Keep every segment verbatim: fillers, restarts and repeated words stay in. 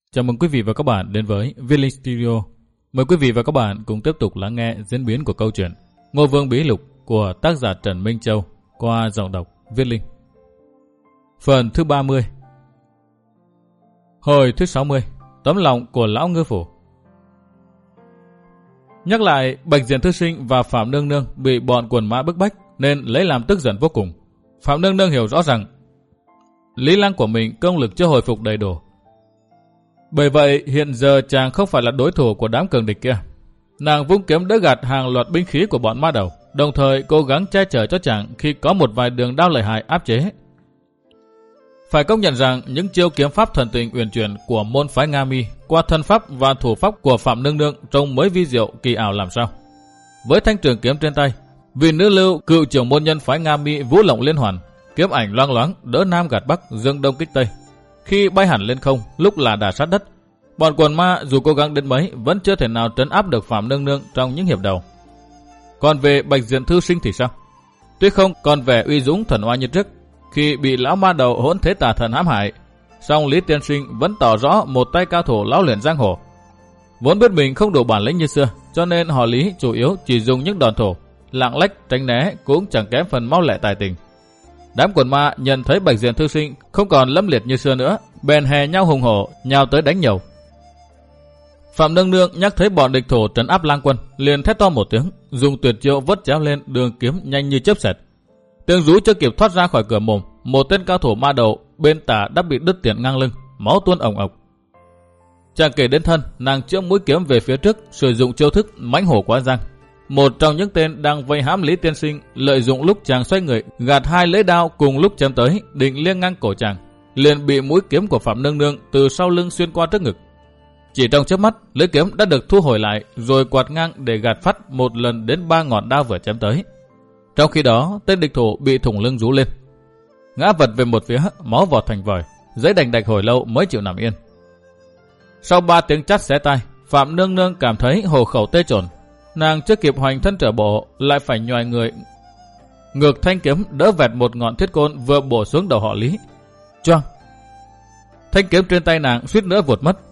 Chào mừng quý vị và các bạn đến với Viết Linh Studio. Mời quý vị và các bạn cùng tiếp tục lắng nghe diễn biến của câu chuyện Ngô Vương Bí Lục của tác giả Trần Minh Châu qua giọng đọc Viết Linh. Phần thứ ba mươi. Hồi thứ sáu mươi. Tấm lòng của lão ngư phủ. Nhắc lại, Bạch Diện Thư Sinh và Phạm Nương Nương bị bọn quần mã bức bách nên lấy làm tức giận vô cùng. Phạm Nương Nương hiểu rõ rằng Lý Lăng của mình công lực chưa hồi phục đầy đủ. Bởi vậy hiện giờ chàng không phải là đối thủ của đám cường địch kia. Nàng vung kiếm đỡ gạt hàng loạt binh khí của bọn ma đầu, đồng thời cố gắng che chở cho chàng khi có một vài đường đao lợi hại áp chế. Phải công nhận rằng những chiêu kiếm pháp thần tình uyển chuyển của môn phái Nga Mi qua thân pháp và thủ pháp của Phạm Nương Nương trông mới vi diệu kỳ ảo làm sao. Với thanh trường kiếm trên tay, vị nữ lưu cựu trưởng môn nhân phái Nga Mi Vũ Lộng Liên Hoàn, kiếm ảnh loang loáng đỡ nam gạt bắc, dương đông kích tây. Khi bay hẳn lên không, lúc là đà sát đất, bọn quần ma dù cố gắng đến mấy vẫn chưa thể nào trấn áp được Phạm Nương Nương trong những hiệp đầu. Còn về Bạch Diện Thư Sinh thì sao? Tuy không còn vẻ uy dũng thần oai như trước khi bị lão ma đầu Hỗn Thế Tà Thần hãm hại, song Lý Tiên Sinh vẫn tỏ rõ một tay cao thủ lão luyện giang hồ. Vốn biết mình không đủ bản lĩnh như xưa, cho nên họ Lý chủ yếu chỉ dùng những đòn thổ, lạng lách tránh né cũng chẳng kém phần mau lẹ tài tình. Đám quần ma nhận thấy Bạch Diện Thư Sinh không còn lâm liệt như xưa nữa, bèn hè nhau hùng hổ, nhào tới đánh nhau. Phạm Nương Nương nhắc thấy bọn địch thủ trấn áp Lang Quân, liền thét to một tiếng, dùng tuyệt chiêu vớt chéo lên đường kiếm nhanh như chớp xẹt. Tiếng rú chưa kịp thoát ra khỏi cửa mồm, một tên cao thủ ma đầu bên tả đã bị đứt tiền ngang lưng, máu tuôn ồng ộc. Chẳng kể đến thân, nàng chĩa mũi kiếm về phía trước, sử dụng chiêu thức mãnh hổ quá giang. Một trong những tên đang vây hãm Lý Tiên Sinh lợi dụng lúc chàng xoay người, gạt hai lưỡi đao cùng lúc chém tới, định liêng ngang cổ chàng, liền bị mũi kiếm của Phạm Nương Nương từ sau lưng xuyên qua trước ngực. Chỉ trong chớp mắt, lưỡi kiếm đã được thu hồi lại, rồi quạt ngang để gạt phát một lần đến ba ngọn đao vừa chém tới. Trong khi đó, tên địch thủ bị thủng lưng rú lên, ngã vật về một phía, máu vọt thành vòi, giấy đành đạch hồi lâu mới chịu nằm yên. Sau ba tiếng chát xé tai, Phạm Nương Nương cảm thấy hổ khẩu tê chồn. Nàng chưa kịp hoành thân trở bộ, lại phải nhoài người ngược thanh kiếm đỡ vẹt một ngọn thiết côn vừa bổ xuống đầu họ Lý. Choang! Thanh kiếm trên tay nàng suýt nữa vụt mất.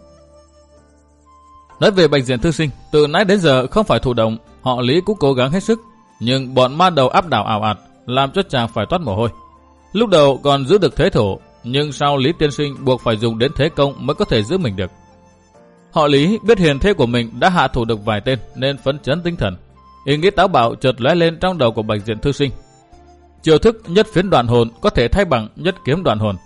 Nói về Bạch Diện Thư Sinh, từ nãy đến giờ không phải thụ động, họ Lý cũng cố gắng hết sức, nhưng bọn ma đầu áp đảo ảo ạt, làm cho chàng phải toát mồ hôi. Lúc đầu còn giữ được thế thủ, nhưng sau Lý Tiên Sinh buộc phải dùng đến thế công mới có thể giữ mình được. Họ Lý biết hiền thế của mình đã hạ thủ được vài tên nên phấn chấn tinh thần. Ý nghĩ táo bạo chợt lóe lên trong đầu của Bạch Diện Thư Sinh. Chiêu thức nhất phiến đoạn hồn có thể thay bằng nhất kiếm đoạn hồn.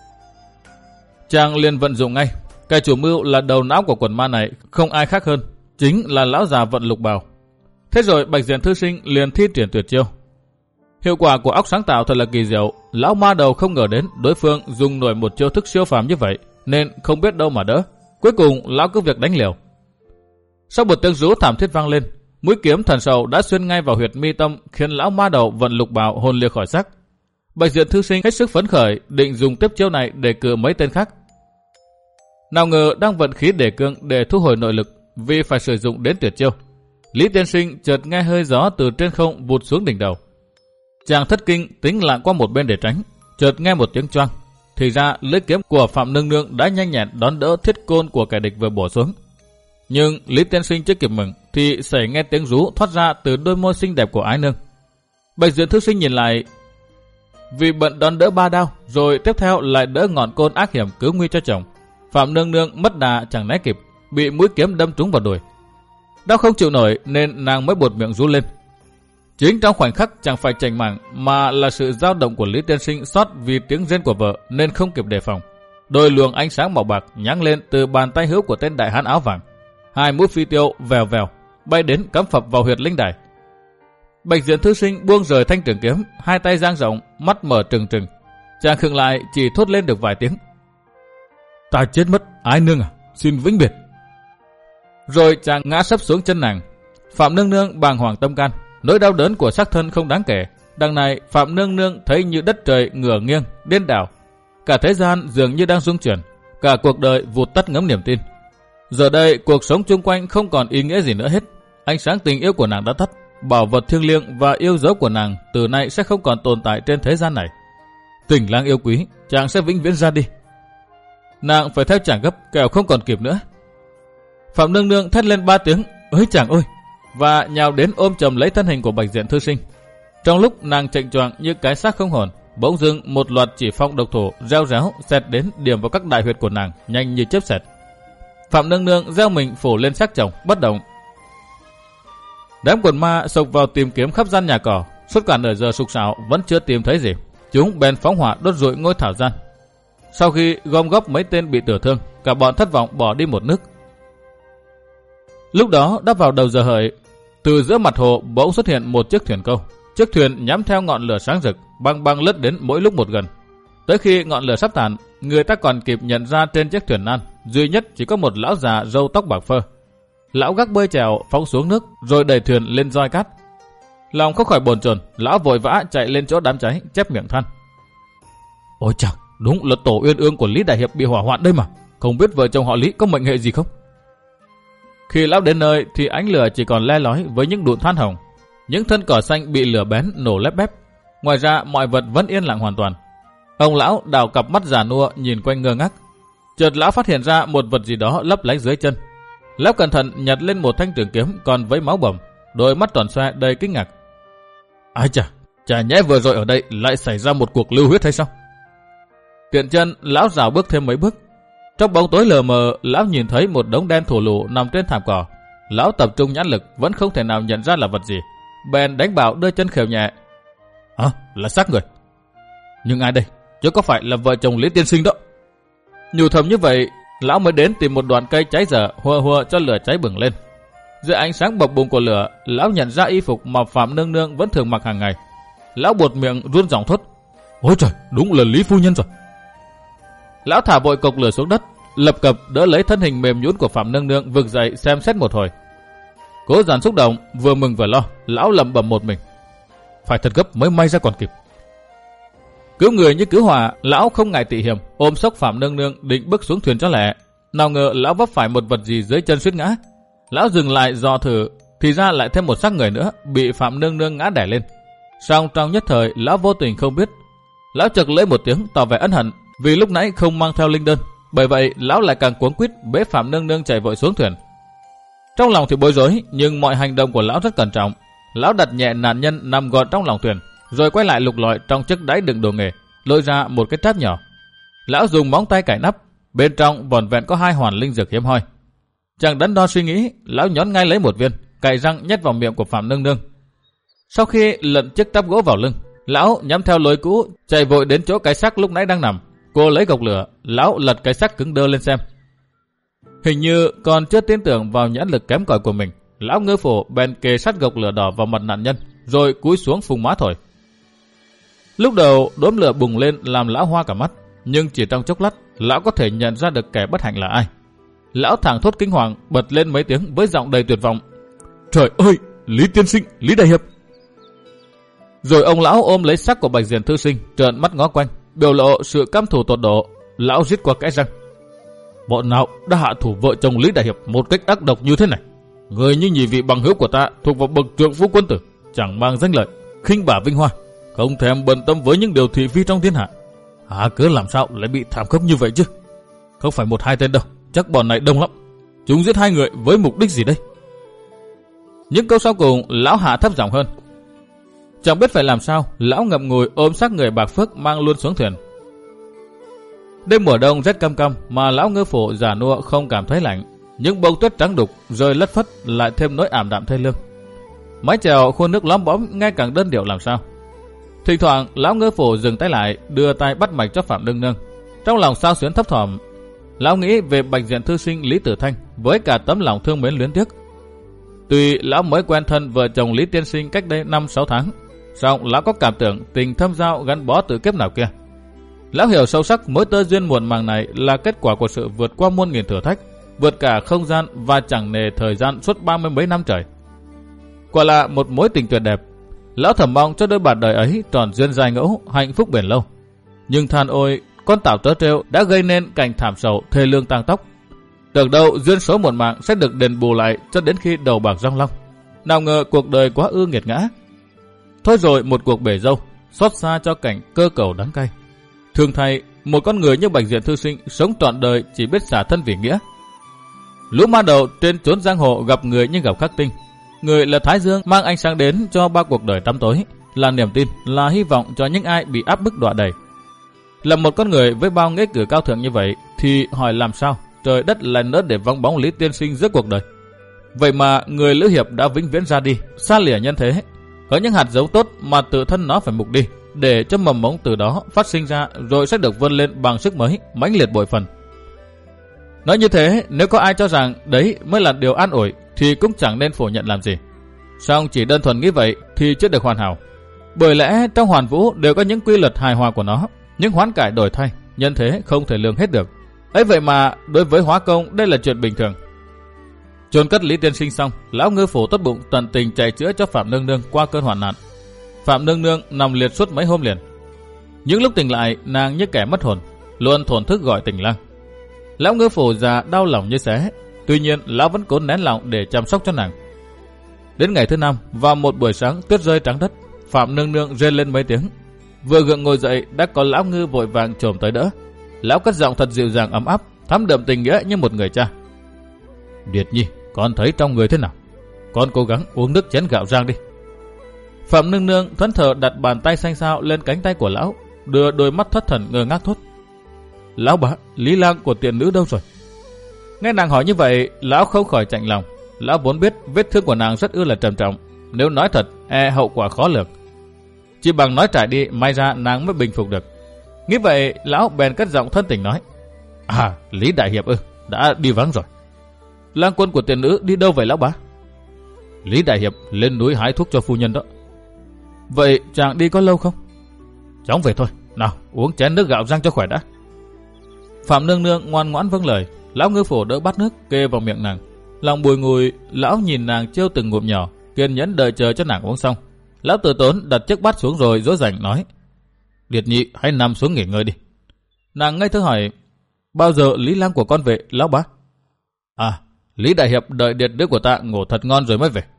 Chàng liền vận dụng ngay. Kẻ chủ mưu là đầu não của quần ma này, không ai khác hơn, chính là lão già Vận Lục Bào. Thế rồi Bạch Diện Thư Sinh liền thi triển tuyệt chiêu. Hiệu quả của óc sáng tạo thật là kỳ diệu. Lão ma đầu không ngờ đến đối phương dùng nổi một chiêu thức siêu phàm như vậy, nên không biết đâu mà đỡ. Cuối cùng lão cứ việc đánh liều. Sau một tiếng rú thảm thiết vang lên, mũi kiếm thần sầu đã xuyên ngay vào huyệt mi tâm, khiến lão ma đầu Vận Lục Bào hồn lìa khỏi xác. Bạch Diện Thư Sinh hết sức phấn khởi, định dùng tiếp chiêu này để cử mấy tên khác. Nào ngờ đang vận khí đề cương để thu hồi nội lực, vì phải sử dụng đến tuyệt chiêu, Lý Tiên Sinh chợt nghe hơi gió từ trên không vụt xuống đỉnh đầu. Chàng thất kinh tính lạng qua một bên để tránh, chợt nghe một tiếng choang. Thì ra lưỡi kiếm của Phạm Nương Nương đã nhanh nhẹn đón đỡ thiết côn của kẻ địch vừa bổ xuống. Nhưng Lý Tiên Sinh chưa kịp mừng thì sẩy nghe tiếng rú thoát ra từ đôi môi xinh đẹp của ái nương. Bạch Diện Thư Sinh nhìn lại, vì bận đón đỡ ba đao, rồi tiếp theo lại đỡ ngọn côn ác hiểm cứu nguy cho chồng. Phạm Nương Nương mất đà chẳng né kịp, bị mũi kiếm đâm trúng vào đùi. Đau không chịu nổi nên nàng mới buột miệng rú lên. Chính trong khoảnh khắc chẳng phải chảnh mảng mà là sự dao động của Lý Tiên Sinh sót vì tiếng rên của vợ nên không kịp đề phòng. Đôi luồng ánh sáng màu bạc nháng lên từ bàn tay hữu của tên đại hán áo vàng. Hai mũi phi tiêu vèo vèo bay đến cắm phập vào huyệt linh đài. Bạch Diện Thư Sinh buông rời thanh trường kiếm, hai tay dang rộng, mắt mở trừng trừng. Chàng khựng lại chỉ thốt lên được vài tiếng: Ta chết mất, ái nương à, xin vĩnh biệt. Rồi chàng ngã sấp xuống chân nàng. Phạm Nương Nương bàng hoàng tâm can, nỗi đau đớn của xác thân không đáng kể. Đằng này Phạm Nương Nương thấy như đất trời ngửa nghiêng, điên đảo. Cả thế gian dường như đang rung chuyển, cả cuộc đời vụt tắt ngấm niềm tin. Giờ đây cuộc sống chung quanh không còn ý nghĩa gì nữa hết. Ánh sáng tình yêu của nàng đã tắt, bảo vật thiêng liêng và yêu dấu của nàng từ nay sẽ không còn tồn tại trên thế gian này. Tình lang yêu quý, chàng sẽ vĩnh viễn ra đi. nàng phải theo chàng gấp, kẻo không còn kịp nữa. Phạm Nương Nương thét lên ba tiếng ơi chàng ơi, và nhào đến ôm chầm lấy thân hình của Bạch Diện thư sinh. Trong lúc nàng chệch choạng như cái xác không hồn, bỗng dưng một loạt chỉ phong độc thủ reo réo xẹt đến điểm vào các đại huyệt của nàng nhanh như chớp xẹt. Phạm Nương Nương gieo mình phủ lên xác chồng bất động. Đám quần ma xộc vào tìm kiếm khắp gian nhà cỏ, suốt cả nửa giờ sục sạo vẫn chưa tìm thấy gì. Chúng bèn phóng hỏa đốt rụi ngôi thảo gian. Sau khi gom góp mấy tên bị tử thương, cả bọn thất vọng bỏ đi một nước. Lúc đó đã vào đầu giờ hợi, từ giữa mặt hồ bỗng xuất hiện một chiếc thuyền câu. Chiếc thuyền nhắm theo ngọn lửa sáng rực, băng băng lướt đến mỗi lúc một gần. Tới khi ngọn lửa sắp tàn, người ta còn kịp nhận ra trên chiếc thuyền nan duy nhất chỉ có một lão già râu tóc bạc phơ. Lão gác bơi chèo phóng xuống nước rồi đẩy thuyền lên roi cát. Lòng không khỏi bồn chồn, lão vội vã chạy lên chỗ đám cháy, chép miệng than: Ôi chào, đúng là tổ uyên ương của Lý Đại Hiệp bị hỏa hoạn đây mà. Không biết vợ chồng họ Lý có mệnh hệ gì không? Khi lão đến nơi thì ánh lửa chỉ còn le lói với những đụn than hồng. Những thân cỏ xanh bị lửa bén nổ lép bép. Ngoài ra mọi vật vẫn yên lặng hoàn toàn. Ông lão đào cặp mắt già nua nhìn quanh ngơ ngác. Chợt lão phát hiện ra một vật gì đó lấp lánh dưới chân. Lão cẩn thận nhặt lên một thanh trường kiếm còn với máu bầm, đôi mắt tròn xoe đầy kinh ngạc. Ai chà, chả nhẽ vừa rồi ở đây lại xảy ra một cuộc lưu huyết hay sao? Tiện chân lão rào bước thêm mấy bước. Trong bóng tối lờ mờ, lão nhìn thấy một đống đen thổ lù nằm trên thảm cỏ. Lão tập trung nhãn lực vẫn không thể nào nhận ra là vật gì. Bèn đánh bảo đưa chân khều nhẹ. Hả? Là xác người. Nhưng ai đây? Chứ có phải là vợ chồng Lý tiên sinh đó? Nhủ thầm như vậy, lão mới đến tìm một đoạn cây cháy dở hùa hùa cho lửa cháy bừng lên. Dưới ánh sáng bập bùng của lửa, lão nhận ra y phục mà Phạm Nương Nương vẫn thường mặc hàng ngày. Lão buột miệng run giọng thốt: Ôi trời, đúng là Lý phu nhân rồi. Lão thả vội cục lửa xuống đất, lập cập đỡ lấy thân hình mềm nhũn của Phạm Nương Nương vực dậy xem xét một hồi. Cố dàn xúc động, vừa mừng vừa lo, lão lẩm bẩm một mình: Phải thật gấp mới may ra còn kịp. Cứu người như cứu hỏa, lão không ngại tị hiểm, ôm xốc Phạm Nương Nương định bước xuống thuyền cho lẹ. Nào ngờ lão vấp phải một vật gì dưới chân suýt ngã. Lão dừng lại dò thử, thì ra lại thêm một xác người nữa bị Phạm Nương Nương ngã đè lên. Song trong nhất thời lão vô tình không biết. Lão chợt lễ một tiếng tỏ vẻ ân hận vì lúc nãy không mang theo linh đơn. Bởi vậy lão lại càng cuống quýt bế Phạm Nương Nương chạy vội xuống thuyền. Trong lòng thì bối rối, nhưng mọi hành động của lão rất cẩn trọng. Lão đặt nhẹ nạn nhân nằm gọn trong lòng thuyền, rồi quay lại lục lọi trong chiếc đáy đựng đồ nghề, lôi ra một cái tráp nhỏ. Lão dùng móng tay cạy nắp, bên trong vỏn vẹn có hai hoàn linh dược hiếm hoi. Chẳng đắn đo suy nghĩ, lão nhón ngay lấy một viên, cạy răng nhét vào miệng của Phạm Nương Nương. Sau khi lận chiếc tráp gỗ vào lưng, lão nhắm theo lối cũ chạy vội đến chỗ cái xác lúc nãy đang nằm. Cô lấy gộc lửa, lão lật cái xác cứng đơ lên xem. Hình như còn chưa tin tưởng vào nhãn lực kém cỏi của mình, lão ngư phủ bèn kề sát gộc lửa đỏ vào mặt nạn nhân, rồi cúi xuống phùng má thổi. Lúc đầu đốm lửa bùng lên làm lão hoa cả mắt, nhưng chỉ trong chốc lát lão có thể nhận ra được kẻ bất hạnh là ai. Lão thảng thốt kinh hoàng, bật lên mấy tiếng với giọng đầy tuyệt vọng: Trời ơi, Lý tiên sinh, Lý Đại Hiệp! Rồi ông lão ôm lấy xác của Bạch Diện thư sinh, trợn mắt ngó quanh, biểu lộ sự căm thù tột độ. Lão rít qua kẽ răng: Bọn nào đã hạ thủ vợ chồng Lý Đại Hiệp một cách ác độc như thế này? Người như nhị vị bằng hữu của ta thuộc vào bậc trượng phu quân tử, chẳng mang danh lợi, khinh bả vinh hoa, không thèm bận tâm với những điều thị phi trong thiên hạ. Hả cớ làm sao lại bị thảm khốc như vậy chứ? Không phải một hai tên đâu, chắc bọn này đông lắm. Chúng giết hai người với mục đích gì đây? Những câu sau cùng lão hạ thấp giọng hơn. Chẳng biết phải làm sao, lão ngậm ngùi ôm xác người bạc phước mang luôn xuống thuyền. Đêm mùa đông rét căm căm mà lão ngư phủ già nua không cảm thấy lạnh. Những bông tuyết trắng đục rơi lất phất lại thêm nỗi ảm đạm thê lương. Mái chèo khuôn nước lóm bõm ngay càng đơn điệu làm sao. Thỉnh thoảng lão ngư phủ dừng tay lại, đưa tay bắt mạch cho Phạm Nương Nương. Trong lòng sao xuyến thấp thỏm, lão nghĩ về Bạch Diện thư sinh Lý Tử Thanh với cả tấm lòng thương mến luyến tiếc. Tuy lão mới quen thân vợ chồng Lý tiên sinh cách đây năm sáu tháng, song lão có cảm tưởng tình thâm giao gắn bó từ kiếp nào kia. Lão hiểu sâu sắc mối tơ duyên muộn màng này là kết quả của sự vượt qua muôn nghìn thử thách, vượt cả không gian và chẳng nề thời gian suốt ba mươi mấy năm trời. Quả là một mối tình tuyệt đẹp. Lão thầm mong cho đôi bạn đời ấy tròn duyên dài ngẫu, hạnh phúc bền lâu. Nhưng than ôi, con tảo trớ trêu đã gây nên cảnh thảm sầu thê lương tang tóc. Tưởng đâu duyên số muộn màng sẽ được đền bù lại cho đến khi đầu bạc răng long. Nào ngờ cuộc đời quá ư nghiệt ngã. Thôi rồi một cuộc bể dâu, xót xa cho cảnh cơ cầu đắng cay. Thương thay, một con người như Bạch Diện thư sinh sống trọn đời chỉ biết xả thân vì nghĩa. Lũ ma đầu trên chốn giang hồ gặp người như gặp khắc tinh. Người là Thái Dương mang ánh sáng đến cho ba cuộc đời tăm tối, là niềm tin, là hy vọng cho những ai bị áp bức đọa đầy. Là một con người với bao nghĩa cử cao thượng như vậy thì hỏi làm sao trời đất lại nỡ để vắng bóng Lý tiên sinh giữa cuộc đời. Vậy mà người Lữ Hiệp đã vĩnh viễn ra đi, xa lìa nhân thế. Có những hạt giống tốt mà tự thân nó phải mục đi, để cho mầm mống từ đó phát sinh ra rồi sẽ được vươn lên bằng sức mới, mãnh liệt bội phần. Nói như thế, nếu có ai cho rằng đấy mới là điều an ủi thì cũng chẳng nên phủ nhận làm gì. Song chỉ đơn thuần nghĩ vậy thì chưa được hoàn hảo. Bởi lẽ trong hoàn vũ đều có những quy luật hài hòa của nó, những hoán cải đổi thay, nhân thế không thể lường hết được. Ấy vậy mà đối với Hóa Công đây là chuyện bình thường. Chôn cất Lý tiên sinh xong, lão Ngư Phủ tốt bụng tận tình chạy chữa cho Phạm Nương Nương qua cơn hoạn nạn. Phạm Nương Nương nằm liệt suốt mấy hôm liền. Những lúc tỉnh lại, nàng như kẻ mất hồn, luôn thổn thức gọi Tình Lang. Lão Ngư Phủ già đau lòng như xé, tuy nhiên lão vẫn cố nén lòng để chăm sóc cho nàng. Đến ngày thứ năm, vào một buổi sáng tuyết rơi trắng đất, Phạm Nương Nương rên lên mấy tiếng. Vừa gượng ngồi dậy đã có lão Ngư vội vàng chồm tới đỡ. Lão cất giọng thật dịu dàng ấm áp, thắm đượm tình nghĩa như một người cha. Điệt Nhi, con thấy trong người thế nào? Con cố gắng uống nước chén gạo rang đi. Phạm Nương Nương thẫn thờ đặt bàn tay xanh xao lên cánh tay của lão, đưa đôi mắt thất thần ngơ ngác thốt. Lão bá, Lý lang của tiền nữ đâu rồi? Nghe nàng hỏi như vậy, lão không khỏi chạnh lòng. Lão vốn biết vết thương của nàng rất ư là trầm trọng, nếu nói thật e hậu quả khó lường. Chỉ bằng nói trải đi, may ra nàng mới bình phục được. Nghĩ vậy, lão bèn cất giọng thân tình nói. À, Lý đại hiệp ư, đã đi vắng rồi. Lang quân của tiền nữ đi đâu vậy lão bá? Lý đại hiệp lên núi hái thuốc cho phu nhân đó. Vậy chàng đi có lâu không? Chóng về thôi, nào uống chén nước gạo rang cho khỏe đã. Phạm Nương Nương ngoan ngoãn vâng lời. Lão Ngư Phủ đỡ bát nước kê vào miệng nàng. Lòng bùi ngùi, lão nhìn nàng trêu từng ngụm nhỏ, kiên nhẫn đợi chờ cho nàng uống xong. Lão từ tốn đặt chiếc bát xuống rồi dỗ dành nói. Điệt Nhị hãy nằm xuống nghỉ ngơi đi. Nàng ngây thơ hỏi. Bao giờ Lý lang của con về lão bá? À, Lý đại hiệp đợi điệt đứa của ta ngủ thật ngon rồi mới về.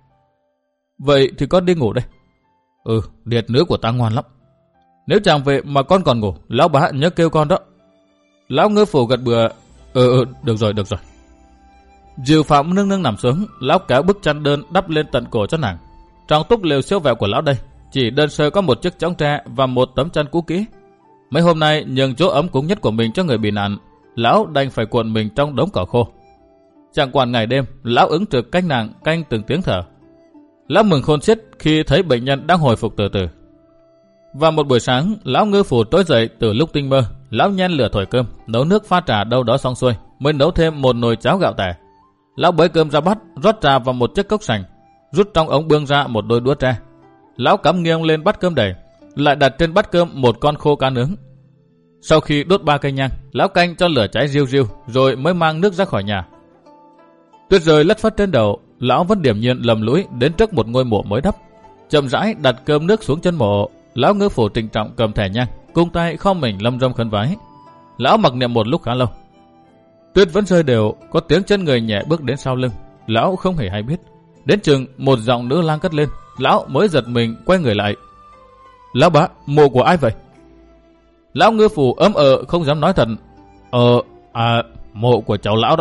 Vậy thì con đi ngủ đây. Ừ, điệt nữ của ta ngoan lắm. Nếu chàng về mà con còn ngủ, lão bá nhớ kêu con đó. Lão Ngư Phủ gật bừa. Ừ, ừ, được rồi, được rồi. Dìu Phạm Nương Nương nằm xuống, lão kéo bức chăn đơn đắp lên tận cổ cho nàng. Trong túp lều siêu vẹo của lão đây, chỉ đơn sơ có một chiếc chõng tre và một tấm chăn cũ kỹ. Mấy hôm nay nhường chỗ ấm cúng nhất của mình cho người bị nạn, lão đành phải cuộn mình trong đống cỏ khô. Chẳng quản ngày đêm, lão ứng trực canh nàng canh từng tiếng thở. Lão mừng khôn xiết khi thấy bệnh nhân đang hồi phục từ từ. Và một buổi sáng, lão Ngư Phủ tối dậy từ lúc tinh mơ, lão nhen lửa thổi cơm, nấu nước pha trà đâu đó xong xuôi, mới nấu thêm một nồi cháo gạo tẻ. Lão bới cơm ra bát, rót trà vào một chiếc cốc sành, rút trong ống bương ra một đôi đũa tre. Lão cắm nghiêng lên bát cơm đầy, lại đặt trên bát cơm một con khô cá nướng. Sau khi đốt ba cây nhang, lão canh cho lửa cháy riu riu, rồi mới mang nước ra khỏi nhà. Tuyết rơi lất phất trên đầu, lão vẫn điềm nhiên lầm lũi đến trước một ngôi mộ mới đắp, chậm rãi đặt cơm nước xuống chân mộ. Lão Ngư Phủ trịnh trọng cầm thẻ nhang, cung tay khom mình lâm râm khấn vái. Lão mặc niệm một lúc khá lâu. Tuyết vẫn rơi đều, có tiếng chân người nhẹ bước đến sau lưng. Lão không hề hay biết. Đến chừng một giọng nữ lang cất lên, lão mới giật mình quay người lại. Lão bá, mộ của ai vậy? Lão Ngư Phủ ấm ờ không dám nói thật. Ờ, à, mộ của cháu lão đó.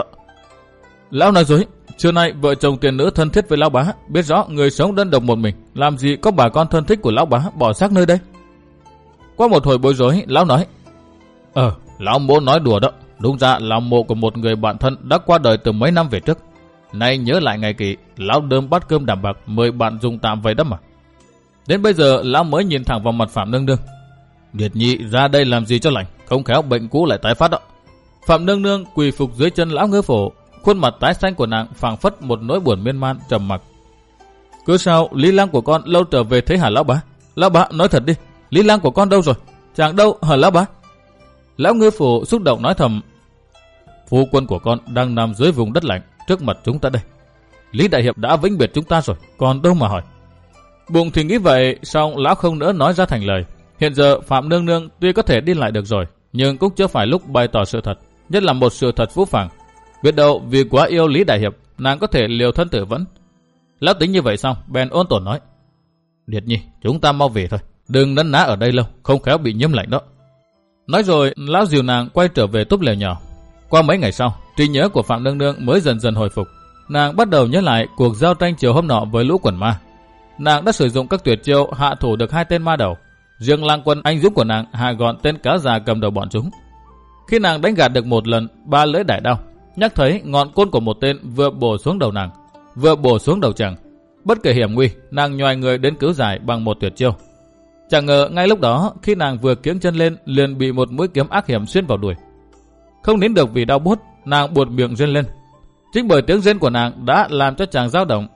Lão nói dối. Trưa nay vợ chồng tiền nữ thân thiết với lão bá, biết rõ người sống đơn độc một mình, làm gì có bà con thân thích của lão bá bỏ xác nơi đây. Qua một hồi bối rối, lão nói. Ờ, lão mộ nói đùa đó. Đúng ra là mộ của một người bạn thân đã qua đời từ mấy năm về trước. Nay nhớ lại ngày kỷ, lão đơm bát cơm đảm bạc mời bạn dùng tạm vậy đó mà. Đến bây giờ lão mới nhìn thẳng vào mặt Phạm Nương Nương. Điệt Nhị ra đây làm gì cho lành, không khéo bệnh cũ lại tái phát đó. Phạm Nương Nương quỳ phục dưới chân lão Ngư Phủ, khuôn mặt tái xanh của nàng phảng phất một nỗi buồn miên man trầm mặc. Cứ sao Lý lang của con lâu trở về thế hả lão bá? Lão bá nói thật đi, Lý lang của con đâu rồi? Chàng đâu hả lão bá? Lão Ngư Phủ xúc động nói thầm. Phu quân của con đang nằm dưới vùng đất lạnh trước mặt chúng ta đây. Lý đại hiệp đã vĩnh biệt chúng ta rồi, còn đâu mà hỏi. Bụng thì nghĩ vậy, song lão không nỡ nói ra thành lời. Hiện giờ Phạm Nương Nương tuy có thể đi lại được rồi, nhưng cũng chưa phải lúc bày tỏ sự thật, nhất là một sự thật phũ phàng. Biết đâu vì quá yêu Lý đại hiệp, nàng có thể liều thân tử vẫn. Lão tính như vậy xong, bèn ôn tồn nói. Điệt Nhi, chúng ta mau về thôi, đừng nấn ná ở đây lâu, không khéo bị nhiễm lạnh đó. Nói rồi, lão dìu nàng quay trở về túp lều nhỏ. Qua mấy ngày sau, trí nhớ của Phạm Nương Nương mới dần dần hồi phục. Nàng bắt đầu nhớ lại cuộc giao tranh chiều hôm nọ với lũ quần ma. Nàng đã sử dụng các tuyệt chiêu hạ thủ được hai tên ma đầu. Riêng lang quân anh dũng của nàng hạ gọn tên cá già cầm đầu bọn chúng. Khi nàng đánh gạt được một lần ba lưỡi đại đao, nhắc thấy ngọn côn của một tên vừa bổ xuống đầu nàng, vừa bổ xuống đầu chàng. Bất kể hiểm nguy, nàng nhoài người đến cứu giải bằng một tuyệt chiêu. Chẳng ngờ ngay lúc đó, khi nàng vừa kiếng chân lên, liền bị một mũi kiếm ác hiểm xuyên vào đùi. Không nín được vì đau buốt, nàng buột miệng rên lên. Chính bởi tiếng rên của nàng đã làm cho chàng dao động.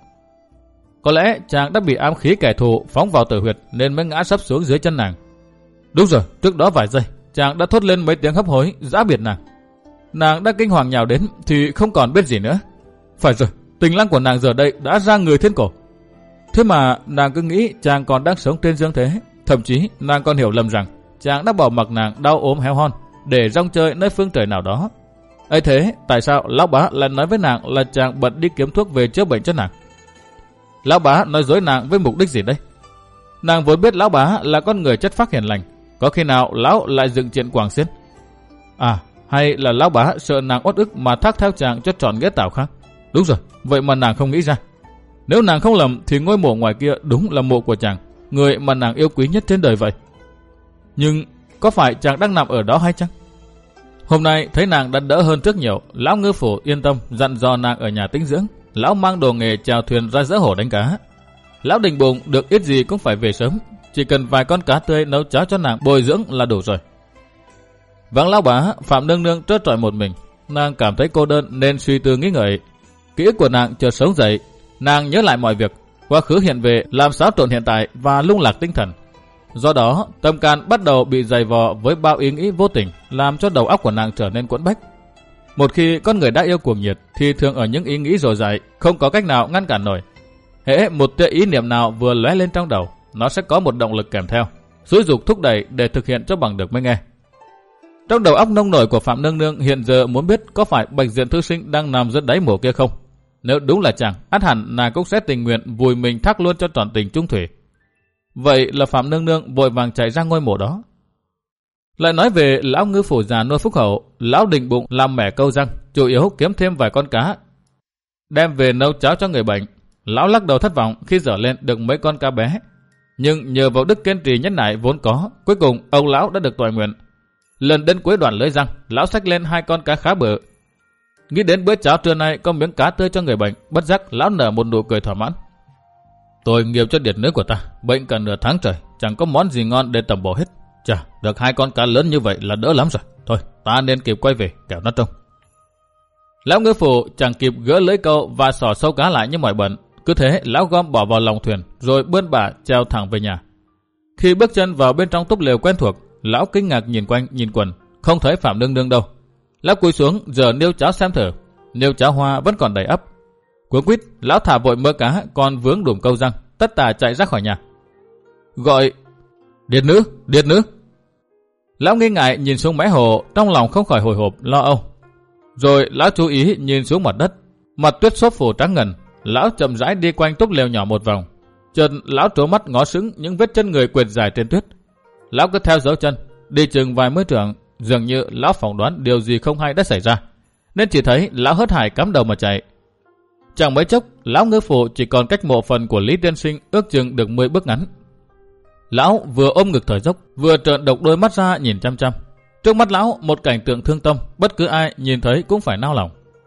Có lẽ chàng đã bị ám khí kẻ thù phóng vào tử huyệt nên mới ngã sấp xuống dưới chân nàng. Đúng rồi, trước đó vài giây, chàng đã thốt lên mấy tiếng hấp hối, giã biệt nàng. Nàng đã kinh hoàng nhào đến thì không còn biết gì nữa. Phải rồi, tình lang của nàng giờ đây đã ra người thiên cổ. Thế mà nàng cứ nghĩ chàng còn đang sống trên dương thế. Thậm chí nàng còn hiểu lầm rằng chàng đã bỏ mặc nàng đau ốm héo hon để rong chơi nơi phương trời nào đó. Ấy thế, tại sao lão bá lại nói với nàng là chàng bận đi kiếm thuốc về chữa bệnh cho nàng? Lão bá nói dối nàng với mục đích gì đây? Nàng vốn biết lão bá là con người chất phác hiền lành, có khi nào lão lại dựng chuyện quảng xiên? À, hay là lão bá sợ nàng uất ức mà thác theo chàng cho trọn nghĩa tảo khác? Đúng rồi, vậy mà nàng không nghĩ ra. Nếu nàng không lầm thì ngôi mộ ngoài kia đúng là mộ của chàng, người mà nàng yêu quý nhất trên đời vậy. Nhưng có phải chàng đang nằm ở đó hay chăng? Hôm nay thấy nàng đã đỡ hơn trước nhiều, lão ngư phủ yên tâm dặn dò nàng ở nhà tĩnh dưỡng. Lão mang đồ nghề chèo thuyền ra giữa hồ đánh cá. Lão định bụng được ít gì cũng phải về sớm, chỉ cần vài con cá tươi nấu cháo cho nàng bồi dưỡng là đủ rồi. Vắng lão bá, Phạm Nương Nương trơ trọi một mình. Nàng cảm thấy cô đơn nên suy tư nghĩ ngợi. Ký ức của nàng chợt sống dậy. Nàng nhớ lại mọi việc, quá khứ hiện về làm xáo trộn hiện tại và lung lạc tinh thần. Do đó, tâm can bắt đầu bị dày vò với bao ý nghĩ vô tình, làm cho đầu óc của nàng trở nên quẫn bách. Một khi con người đã yêu cuồng nhiệt thì thường ở những ý nghĩ dồi dào, không có cách nào ngăn cản nổi. Hễ một tia ý niệm nào vừa lóe lên trong đầu, nó sẽ có một động lực kèm theo, xúi giục thúc đẩy để thực hiện cho bằng được mới nghe. Trong đầu óc nông nổi của Phạm Nương Nương hiện giờ muốn biết có phải Bạch Diện thư sinh đang nằm dưới đáy mổ kia không. Nếu đúng là chàng, ắt hẳn nàng cũng sẽ tình nguyện vùi mình thác luôn cho trọn tình chung thủy. Vậy là Phạm Nương Nương vội vàng chạy ra ngôi mộ đó. Lại nói về lão ngư phủ già nuôi phúc hậu, lão định bụng làm mẻ câu răng, chủ yếu kiếm thêm vài con cá, đem về nấu cháo cho người bệnh. Lão lắc đầu thất vọng khi dở lên được mấy con cá bé, nhưng nhờ vào đức kiên trì nhất nại vốn có, cuối cùng ông lão đã được toại nguyện. Lần đến cuối đoạn lưới răng, lão xách lên hai con cá khá bự. Nghĩ đến bữa cháo trưa nay có miếng cá tươi cho người bệnh, bất giác lão nở một nụ cười thỏa mãn. Tôi nghiệp cho điệt nữ của ta, bệnh cả nửa tháng trời, chẳng có món gì ngon để tầm bổ hết. Chà, được hai con cá lớn như vậy là đỡ lắm rồi. Thôi, ta nên kịp quay về, kẻo nó trông. Lão ngư phủ chẳng kịp gỡ lưới câu và xỏ sâu cá lại như mọi bận. Cứ thế, lão gom bỏ vào lòng thuyền, rồi bươn bả treo thẳng về nhà. Khi bước chân vào bên trong túp lều quen thuộc, lão kinh ngạc nhìn quanh nhìn quần, không thấy Phạm Nương Nương đâu. Lão cúi xuống giờ niêu cháo xem thử, niêu cháo hoa vẫn còn đầy ắp. Cuống quýt, lão thả vội mớ cá còn vướng đùm câu răng, tất tả chạy ra khỏi nhà. Gọi: Điệt nữ, điệt nữ. Lão nghi ngại nhìn xuống mé hồ, trong lòng không khỏi hồi hộp lo âu. Rồi lão chú ý nhìn xuống mặt đất, mặt tuyết xốp phủ trắng ngần. Lão chậm rãi đi quanh túp lều nhỏ một vòng. Chợt lão trố mắt ngó sững những vết chân người quệt dài trên tuyết. Lão cứ theo dấu chân, đi chừng vài mươi trượng, dường như lão phỏng đoán điều gì không hay đã xảy ra, nên chỉ thấy lão hớt hải cắm đầu mà chạy. Chẳng mấy chốc, lão ngư phủ chỉ còn cách mộ phần của Lý Tiên Sinh ước chừng được mười bước ngắn. Lão vừa ôm ngực thở dốc, vừa trợn độc đôi mắt ra nhìn chăm chăm. Trước mắt lão một cảnh tượng thương tâm, bất cứ ai nhìn thấy cũng phải nao lòng.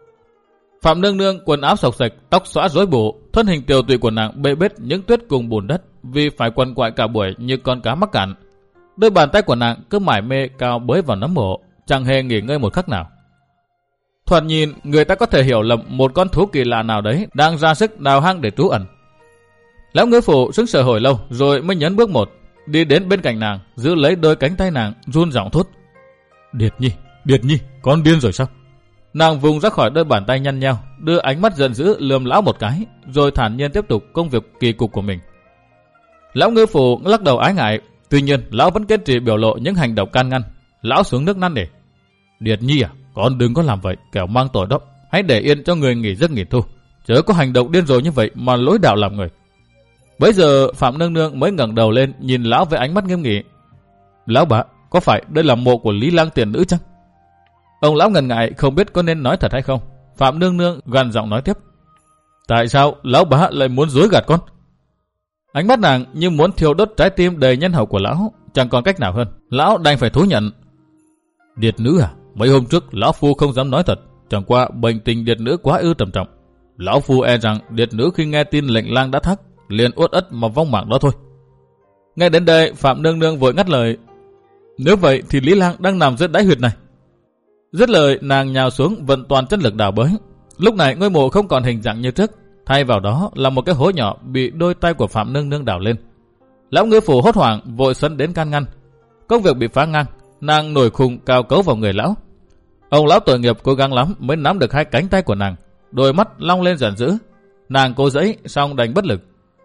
Phạm Nương Nương quần áo sộc sạch, tóc xõa rối bù, thân hình tiều tụy của nàng bê bết những tuyết cùng bùn đất vì phải quằn quại cả buổi như con cá mắc cạn. Đôi bàn tay của nàng cứ mải mê cao bới vào nấm mộ, chẳng hề nghỉ ngơi một khắc nào. Thoạt nhìn người ta có thể hiểu lầm một con thú kỳ lạ nào đấy đang ra sức đào hang để trú ẩn. Lão ngư phủ sững sờ hồi lâu rồi mới nhấn bước một, đi đến bên cạnh nàng, giữ lấy đôi cánh tay nàng, run giọng thốt: Điệt Nhi, Điệt Nhi, con điên rồi sao? Nàng vùng ra khỏi đôi bàn tay nhăn nheo, đưa ánh mắt giận dữ lườm lão một cái, rồi thản nhiên tiếp tục công việc kỳ cục của mình. Lão ngư phủ lắc đầu ái ngại, tuy nhiên lão vẫn kiên trì biểu lộ những hành động can ngăn. Lão xuống nước năn nỉ: Điệt Nhi à, con đừng có làm vậy, kẻo mang tội đó. Hãy để yên cho người nghỉ giấc nghỉ thu, chớ có hành động điên rồ như vậy mà lối đạo làm người. Bấy giờ Phạm Nương Nương mới ngẩng đầu lên nhìn lão với ánh mắt nghiêm nghị: Lão bá, có phải đây là mộ của Lý Lang tiền nữ chăng? Ông lão ngần ngại không biết có nên nói thật hay không. Phạm Nương Nương gằn giọng nói tiếp. Tại sao lão bá lại muốn dối gạt con? Ánh mắt nàng như muốn thiêu đốt trái tim đầy nhân hậu của lão, chẳng còn cách nào hơn. Lão đành phải thú nhận. Điệt nữ à, mấy hôm trước lão phu không dám nói thật, chẳng qua bệnh tình điệt nữ quá ư trầm trọng. Lão phu e rằng điệt nữ khi nghe tin lệnh lang đã thắc, liền uất ất mà vong mạng đó thôi. Nghe đến đây, Phạm Nương Nương vội ngắt lời. Nếu vậy thì Lý Lang đang nằm dưới đáy huyệt này. Dứt lời, nàng nhào xuống vận toàn chân lực đào bới. Lúc này ngôi mộ không còn hình dạng như trước, thay vào đó là một cái hố nhỏ bị đôi tay của Phạm Nương Nương đào lên. Lão ngư phủ hốt hoảng vội sấn đến can ngăn. Công việc bị phá ngang, nàng nổi khùng cao cấu vào người lão. Ông lão tội nghiệp cố gắng lắm mới nắm được hai cánh tay của nàng, đôi mắt long lên giận dữ. Nàng cố giãy song đành bất lực.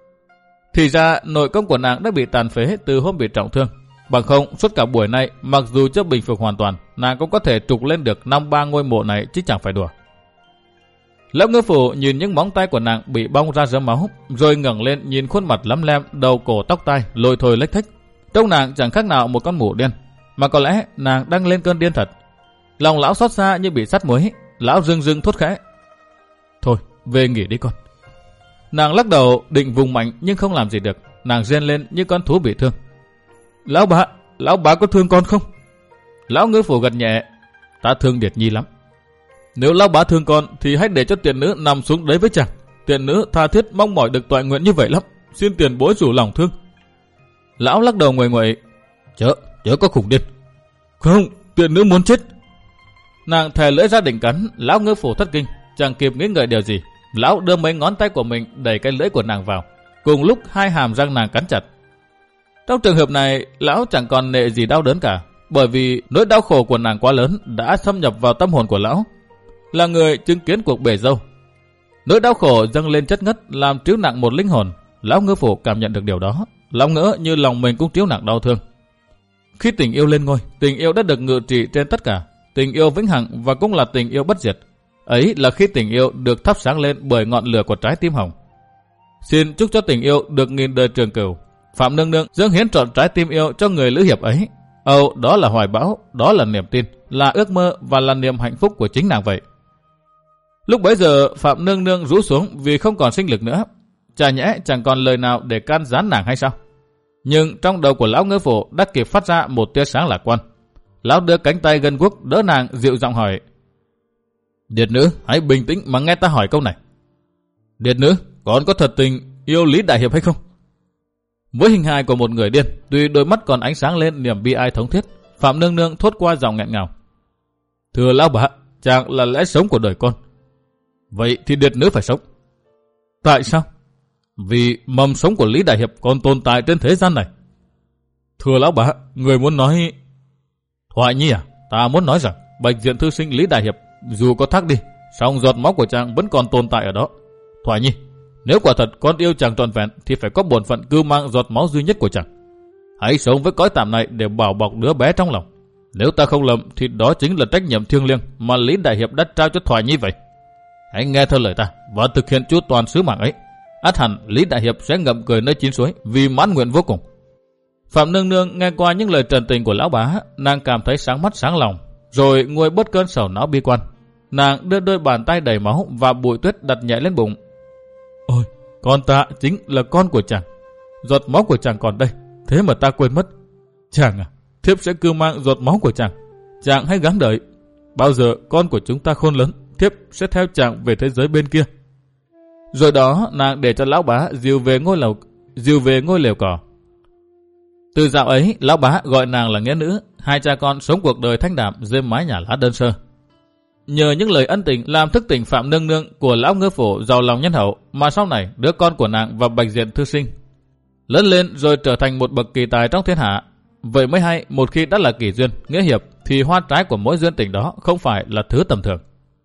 Thì ra nội công của nàng đã bị tàn phế từ hôm bị trọng thương. Bằng không suốt cả buổi nay, mặc dù chưa bình phục hoàn toàn, nàng cũng có thể trục lên được năm ba ngôi mộ này chứ chẳng phải đùa. Lão ngư phủ nhìn những móng tay của nàng bị bong ra rớm máu, rồi ngẩng lên nhìn khuôn mặt lấm lem, đầu cổ tóc tai lôi thôi lếch thếch. Trông nàng chẳng khác nào một con mụ điên, mà có lẽ nàng đang lên cơn điên thật. Lòng lão xót xa như bị sắt muối, lão rưng rưng thốt khẽ. Thôi, về nghỉ đi con. Nàng lắc đầu định vùng mạnh nhưng không làm gì được, nàng rên lên như con thú bị thương. Lão bá, lão bá có thương con không? Lão ngư phủ gật nhẹ. Ta thương Điệt Nhi lắm. Nếu lão bá thương con thì hãy để cho tiền nữ nằm xuống đấy với chàng. Tiền nữ tha thiết mong mỏi được toại nguyện như vậy lắm, xin tiền bối rủ lòng thương. Lão lắc đầu nguậy nguậy. Chớ, chớ có khủng điên. Không, tiền nữ muốn chết. Nàng thè lưỡi ra định cắn. Lão ngư phủ thất kinh, chẳng kịp nghĩ ngợi điều gì. Lão đưa mấy ngón tay của mình đẩy cái lưỡi của nàng vào, cùng lúc hai hàm răng nàng cắn chặt. Trong trường hợp này, lão chẳng còn nệ gì đau đớn cả, bởi vì nỗi đau khổ của nàng quá lớn đã xâm nhập vào tâm hồn của lão. Là người chứng kiến cuộc bể dâu, nỗi đau khổ dâng lên chất ngất làm trĩu nặng một linh hồn. Lão ngư phủ cảm nhận được điều đó, lòng ngỡ như lòng mình cũng trĩu nặng đau thương. Khi tình yêu lên ngôi, tình yêu đã được ngự trị trên tất cả, tình yêu vĩnh hằng và cũng là tình yêu bất diệt. Ấy là khi tình yêu được thắp sáng lên bởi ngọn lửa của trái tim hồng. Xin chúc cho tình yêu được nghìn đời trường cửu. Phạm Nương Nương dâng hiến trọn trái tim yêu cho người lữ hiệp ấy. Âu, đó là hoài bão, đó là niềm tin, là ước mơ và là niềm hạnh phúc của chính nàng vậy. Lúc bấy giờ Phạm Nương Nương rũ xuống vì không còn sinh lực nữa. Chả nhẽ chẳng còn lời nào để can gián nàng hay sao? Nhưng trong đầu của lão ngư phủ đã kịp phát ra một tia sáng lạc quan. Lão đưa cánh tay gân guốc đỡ nàng, dịu giọng hỏi. Điệt nữ, hãy bình tĩnh mà nghe ta hỏi câu này. Điệt nữ, con có thật tình yêu Lý đại hiệp hay không? Với hình hài của một người điên, tuy đôi mắt còn ánh sáng lên niềm bi ai thống thiết, Phạm Nương Nương thốt qua giọng nghẹn ngào. Thưa lão bá, chàng là lẽ sống của đời con. Vậy thì điệt nữ phải sống. Tại sao? Vì mầm sống của Lý đại hiệp còn tồn tại trên thế gian này. Thưa lão bá, người muốn nói... Thoại Nhi à, ta muốn nói rằng bạch diện thư sinh Lý đại hiệp dù có thác đi, song giọt máu của chàng vẫn còn tồn tại ở đó. Thoại Nhi, nếu quả thật con yêu chàng trọn vẹn thì phải có bổn phận cưu mang giọt máu duy nhất của chàng. Hãy sống với cõi tạm này để bảo bọc đứa bé trong lòng. Nếu ta không lầm thì đó chính là trách nhiệm thiêng liêng mà Lý đại hiệp đã trao cho Thoại Nhi vậy. Hãy nghe theo lời ta và thực hiện chu toàn sứ mạng ấy. Ắt hẳn Lý đại hiệp sẽ ngậm cười nơi chín suối vì mãn nguyện vô cùng. Phạm Nương Nương nghe qua những lời trần tình của lão bá, nàng cảm thấy sáng mắt sáng lòng, rồi nguôi bớt cơn sầu não bi quan. Nàng đưa đôi bàn tay đầy máu và bụi tuyết đặt nhẹ lên bụng. Ôi, con ta chính là con của chàng. Giọt máu của chàng còn đây, thế mà ta quên mất. Chàng à, thiếp sẽ cưu mang giọt máu của chàng. Chàng hãy gắng đợi. Bao giờ con của chúng ta khôn lớn, thiếp sẽ theo chàng về thế giới bên kia. Rồi đó, nàng để cho lão bá dìu về ngôi lầu, dìu về ngôi lều cỏ. Từ dạo ấy, lão bá gọi nàng là nghĩa nữ. Hai cha con sống cuộc đời thanh đạm dưới mái nhà lá đơn sơ. Nhờ những lời ân tình làm thức tỉnh Phạm Nương Nương của lão ngư phủ giàu lòng nhân hậu, mà sau này đứa con của nàng và bạch diện thư sinh lớn lên rồi trở thành một bậc kỳ tài trong thiên hạ. Vậy mới hay, một khi đã là kỳ duyên, nghĩa hiệp thì hoa trái của mỗi duyên tình đó không phải là thứ tầm thường.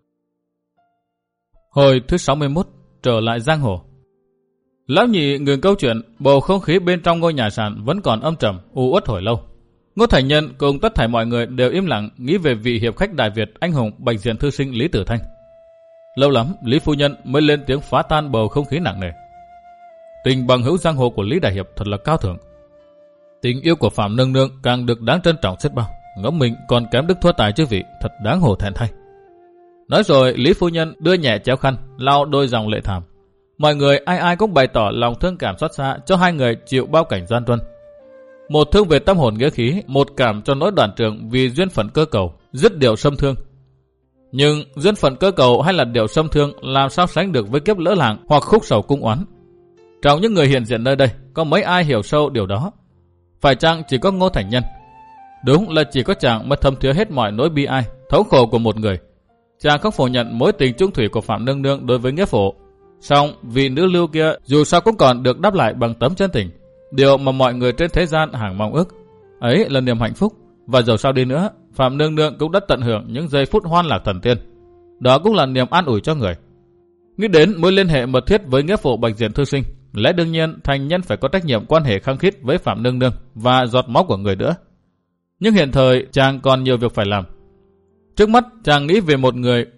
Hồi thứ sáu mươi mốt, trở lại giang hồ. Lão nhị ngừng câu chuyện, bầu không khí bên trong ngôi nhà sàn vẫn còn âm trầm, u uất hồi lâu. Ngô Thành Nhân cùng tất thảy mọi người đều im lặng nghĩ về vị hiệp khách Đại Việt anh hùng bạch diện thư sinh Lý Tử Thanh. Lâu lắm, Lý phu nhân mới lên tiếng phá tan bầu không khí nặng nề. Tình bằng hữu giang hồ của Lý đại hiệp thật là cao thượng. Tình yêu của Phạm Nương Nương càng được đáng trân trọng xếp bao. Ngẫm mình còn kém đức thua tài chứ vị, thật đáng hổ thẹn thay. Nói rồi Lý phu nhân đưa nhẹ chéo khăn, lau đôi dòng lệ thảm. Mọi người ai ai cũng bày tỏ lòng thương cảm xót xa cho hai người chịu bao cảnh gian truân. Một thương về tâm hồn nghĩa khí, một cảm cho nỗi đoàn trường vì duyên phận cơ cầu, dứt điều xâm thương. Nhưng duyên phận cơ cầu hay là điều xâm thương làm sao sánh được với kiếp lỡ làng hoặc khúc sầu cung oán. Trong những người hiện diện nơi đây, có mấy ai hiểu sâu điều đó? Phải chăng chỉ có Ngô Thành Nhân? Đúng là chỉ có chàng mới thấm thía hết mọi nỗi bi ai, thấu khổ của một người. Chàng không phủ nhận mối tình trung thủy của Phạm Nương Nương đối với nghĩa phụ. Song vị nữ lưu kia dù sao cũng còn được đáp lại bằng tấm chân tình, điều mà mọi người trên thế gian hằng mong ước. Ấy là niềm hạnh phúc, và dầu sao đi nữa, Phạm Nương Nương cũng đã tận hưởng những giây phút hoan lạc thần tiên. Đó cũng là niềm an ủi cho người. Nghĩ đến mối liên hệ mật thiết với nghĩa phụ Bạch Diện thư sinh, lẽ đương nhiên Thành Nhân phải có trách nhiệm quan hệ khăng khít với Phạm Nương Nương và giọt máu của người nữa. Nhưng hiện thời chàng còn nhiều việc phải làm. Trước mắt chàng nghĩ về một người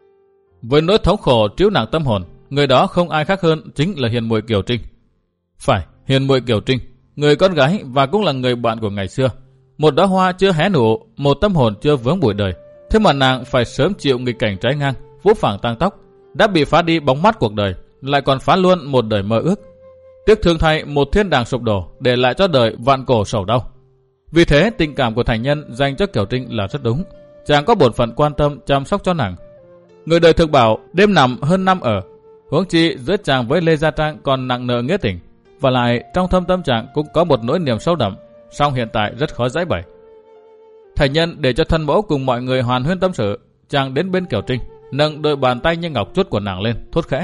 với nỗi thống khổ trĩu nặng tâm hồn. Người đó không ai khác hơn chính là hiền muội Kiều Trinh. Phải, hiền muội Kiều Trinh, người con gái và cũng là người bạn của ngày xưa. Một đóa hoa chưa hé nụ, một tâm hồn chưa vướng bụi đời. Thế mà nàng phải sớm chịu nghịch cảnh trái ngang, vũ phàng tang tóc, đã bị phá đi bóng mắt cuộc đời, lại còn phá luôn một đời mơ ước. Tiếc thương thay một thiên đàng sụp đổ, để lại cho đời vạn cổ sầu đau. Vì thế tình cảm của Thành Nhân dành cho Kiều Trinh là rất đúng. Chàng có bổn phận quan tâm chăm sóc cho nàng. Người đời thực bảo đêm nằm hơn năm ở. Huống chi giữa chàng với Lê Gia Trang còn nặng nợ nghĩa tình, và lại trong thâm tâm chàng cũng có một nỗi niềm sâu đậm, song hiện tại rất khó giải bày. Thành Nhân để cho thân mẫu cùng mọi người hoàn huyên tâm sự, chàng đến bên Kiều Trinh, nâng đôi bàn tay như ngọc chút của nàng lên, thốt khẽ: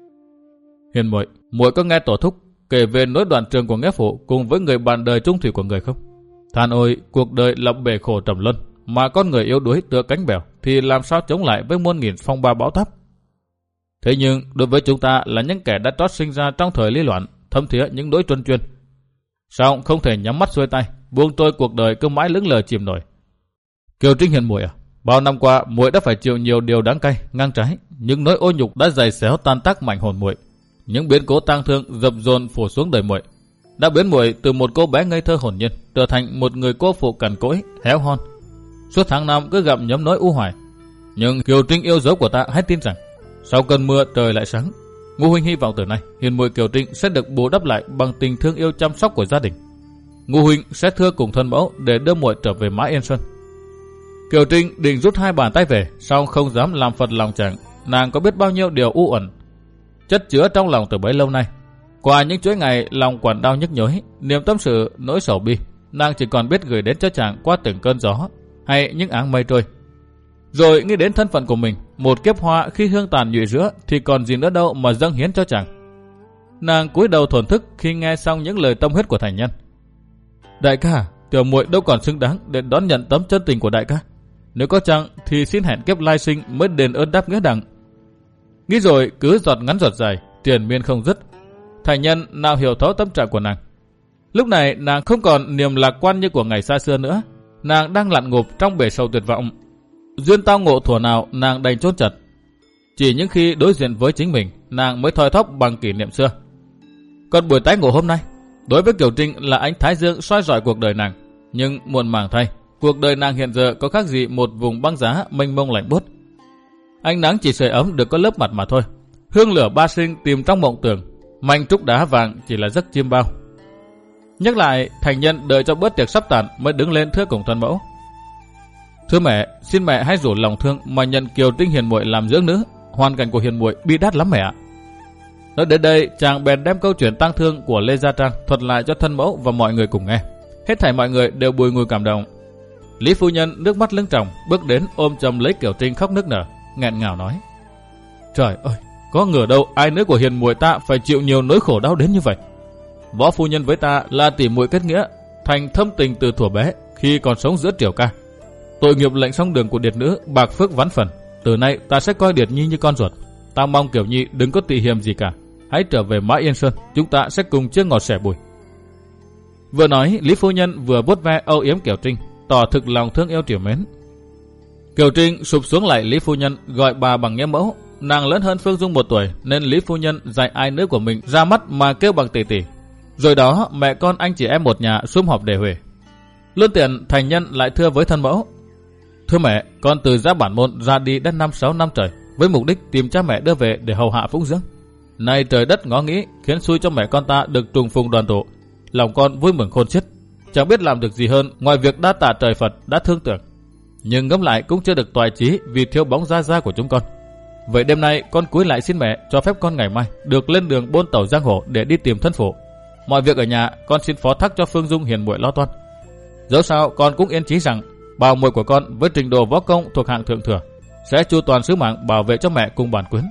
Hiền muội, muội có nghe tổ thúc kể về nỗi đoàn trường của nghĩa phụ cùng với người bạn đời trung thủy của người không? Than ôi, cuộc đời lập bể khổ trầm luân, mà con người yếu đuối tựa cánh bèo thì làm sao chống lại với muôn nghìn phong ba bão táp. Thế nhưng đối với chúng ta là những kẻ đã trót sinh ra trong thời lý loạn, thấm thía những nỗi truân chuyên, sao không thể nhắm mắt xuôi tay, buông trôi cuộc đời cứ mãi lững lờ chìm nổi. Kiều Trinh hiền muội à, bao năm qua muội đã phải chịu nhiều điều đáng cay, ngang trái, những nỗi ô nhục đã dày xéo tan tác mảnh hồn muội, những biến cố tang thương dập dồn phủ xuống đời muội, đã biến muội từ một cô bé ngây thơ hồn nhiên trở thành một người cô phụ cằn cỗi, héo hon. Suốt tháng năm cứ gặm nhấm nỗi u hoài. Nhưng Kiều Trinh yêu dấu của ta hãy tin rằng sau cơn mưa trời lại sáng. Ngô huynh hy vọng từ nay hiền muội Kiều Trinh sẽ được bù đắp lại bằng tình thương yêu chăm sóc của gia đình. Ngô huynh sẽ thưa cùng thân mẫu để đưa muội trở về mã Yên Xuân. Kiều Trinh định rút hai bàn tay về, song không dám làm phật lòng chàng. Nàng có biết bao nhiêu điều u uẩn chất chứa trong lòng từ bấy lâu nay. Qua những chuỗi ngày lòng quặn đau nhức nhối, niềm tâm sự nỗi sầu bi, nàng chỉ còn biết gửi đến cho chàng qua từng cơn gió hay những áng mây trôi. Rồi nghĩ đến thân phận của mình, một kiếp hoa khi hương tàn nhụy rữa thì còn gì nữa đâu mà dâng hiến cho chàng. Nàng cúi đầu thổn thức khi nghe xong những lời tâm huyết của Thành Nhân. Đại ca, tiểu muội đâu còn xứng đáng để đón nhận tấm chân tình của đại ca. Nếu có chăng thì xin hẹn kiếp lai sinh mới đền ơn đáp nghĩa đặng. Nghĩ rồi cứ giọt ngắn giọt dài, triền miên không dứt. Thành Nhân nào hiểu thấu tâm trạng của nàng. Lúc này nàng không còn niềm lạc quan như của ngày xa xưa nữa. Nàng đang lặn ngụp trong bể sầu tuyệt vọng. Duyên tao ngộ thuở nào nàng đành chôn chặt. Chỉ những khi đối diện với chính mình, nàng mới thoi thóp bằng kỷ niệm xưa. Còn buổi tái ngộ hôm nay, đối với Kiều Trinh là ánh thái dương soi rọi cuộc đời nàng. Nhưng muộn màng thay, cuộc đời nàng hiện giờ có khác gì một vùng băng giá mênh mông lạnh buốt. Ánh nắng chỉ sưởi ấm được có lớp mặt mà thôi. Hương lửa ba sinh tìm trong mộng tưởng, manh trúc đá vàng chỉ là giấc chiêm bao. Nhắc lại, Thành Nhân đợi cho bữa tiệc sắp tàn mới đứng lên thưa cùng thân mẫu. Thưa mẹ, xin mẹ hãy rủ lòng thương mà nhận Kiều Trinh hiền muội làm dưỡng nữ. Hoàn cảnh của hiền muội bi đát lắm mẹ ạ. Nói đến đây, chàng bèn đem câu chuyện tang thương của Lê Gia Trang thuật lại cho thân mẫu và mọi người cùng nghe. Hết thảy mọi người đều bùi ngùi cảm động. Lý phu nhân nước mắt lưng tròng bước đến ôm chầm lấy Kiều Trinh khóc nức nở, nghẹn ngào nói: Trời ơi, có ngờ đâu ai nữa của hiền muội ta phải chịu nhiều nỗi khổ đau đến như vậy. Võ phu nhân với ta là tỷ muội kết nghĩa, thành thâm tình từ thuở bé khi còn sống giữa triều ca. Tội nghiệp lệnh song đường của điệt nữ bạc phước vắn phần. Từ nay ta sẽ coi điệt nhi như con ruột. Ta mong Kiều Nhi đừng có tị hiềm gì cả. Hãy trở về mã Yên Sơn, chúng ta sẽ cùng chia ngọt sẻ bùi. Vừa nói, Lý phu nhân vừa vuốt ve âu yếm Kiều Trinh, tỏ thực lòng thương yêu trìu mến. Kiều Trinh sụp xuống lại Lý phu nhân, gọi bà bằng nghĩa mẫu. Nàng lớn hơn Phương Dung một tuổi nên Lý phu nhân dạy ai nữ của mình ra mắt mà kêu bằng tỷ tỷ. Rồi đó mẹ con anh chị em một nhà sum họp để huề. Lương Tiện thành nhân lại thưa với thân mẫu: Thưa mẹ, con từ Giáp Bản Môn ra đi đã năm sáu năm trời, với mục đích tìm cha mẹ đưa về để hầu hạ phụng dưỡng. Nay trời đất ngó nghĩ, khiến xui cho mẹ con ta được trùng phùng đoàn tụ. Lòng con vui mừng khôn xiết, chẳng biết làm được gì hơn ngoài việc đa tạ trời Phật đã thương tưởng. Nhưng ngẫm lại cũng chưa được toại chí vì thiếu bóng gia gia của chúng con. Vậy đêm nay con cúi lại xin mẹ cho phép con ngày mai được lên đường buôn tàu giang hồ để đi tìm thân phụ. Mọi việc ở nhà con xin phó thác cho Phương Dung hiền muội lo toan. Dẫu sao con cũng yên chí rằng bảo muội của con với trình độ võ công thuộc hạng thượng thừa sẽ chu toàn sứ mạng bảo vệ cho mẹ cùng bản quyến.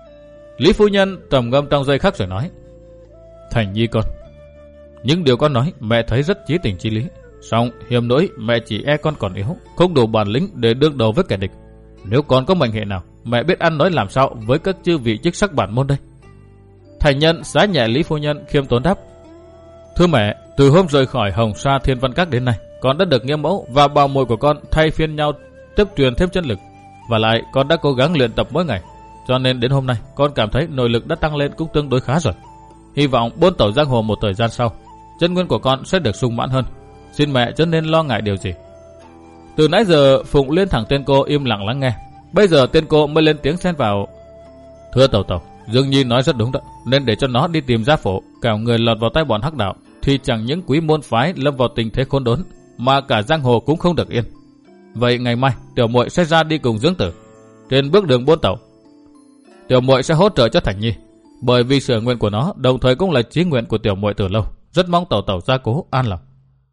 Lý phu nhân trầm ngâm trong giây khắc rồi nói: Thành nhi con, những điều con nói mẹ thấy rất chí tình chí lý. Song hiềm nỗi mẹ chỉ e con còn yếu, không đủ bản lĩnh để đương đầu với kẻ địch. Nếu con có mệnh hệ nào, mẹ biết ăn nói làm sao với các chư vị chức sắc bản môn đây? Thành nhân xá nhẹ Lý phu nhân, khiêm tốn đáp: Thưa mẹ, từ hôm rời khỏi Hồng Sa Thiên Văn Các đến nay, con đã được nghiêm mẫu và bảo muội của con thay phiên nhau tiếp truyền thêm chân lực, và lại con đã cố gắng luyện tập mỗi ngày, cho nên đến hôm nay con cảm thấy nội lực đã tăng lên cũng tương đối khá rồi. Hy vọng buôn tàu giang hồ một thời gian sau, chân nguyên của con sẽ được sung mãn hơn. Xin mẹ chớ nên lo ngại điều gì. Từ nãy giờ Phụng Liên thẳng tên cô im lặng lắng nghe. Bây giờ tên cô mới lên tiếng xen vào: Thưa Tẩu Tẩu, Dương Nhi nói rất đúng đó, nên để cho nó đi tìm gia phổ, cả người lọt vào tay bọn hắc đạo, thì chẳng những quý môn phái lâm vào tình thế khốn đốn, mà cả giang hồ cũng không được yên. Vậy ngày mai tiểu muội sẽ ra đi cùng Dương Tử. Trên bước đường buôn tàu, tiểu muội sẽ hỗ trợ cho Thành Nhi, bởi vì sở nguyện của nó đồng thời cũng là chí nguyện của tiểu muội từ lâu. Rất mong Tẩu Tẩu gia cố an lòng.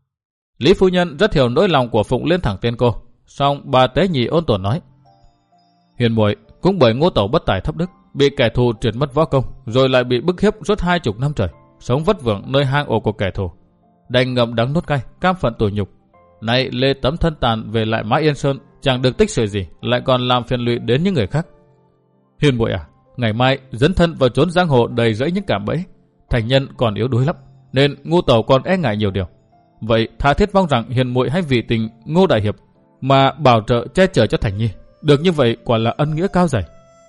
Lý phu nhân rất hiểu nỗi lòng của Phụng Liên thẳng tên cô, song bà Tế Nhị ôn tồn nói: Hiền muội cũng bởi Ngô Tẩu bất tài thấp đức, bị kẻ thù triệt mất võ công, rồi lại bị bức hiếp suốt hai chục năm trời, sống vất vưởng nơi hang ổ của kẻ thù, đành ngậm đắng nuốt cay, cam phận tủi nhục. Nay lê tấm thân tàn về lại Mã Yên Sơn, chẳng được tích sự gì, lại còn làm phiền lụy đến những người khác. Hiền muội à, ngày mai dấn thân vào chốn giang hồ đầy rẫy những cạm bẫy, thành nhân còn yếu đuối lắm, nên Ngô Tẩu còn e ngại nhiều điều. Vậy tha thiết mong rằng hiền muội hãy vì tình Ngô đại hiệp mà bảo trợ che chở cho Thành Nhi. Được như vậy quả là ân nghĩa cao dày.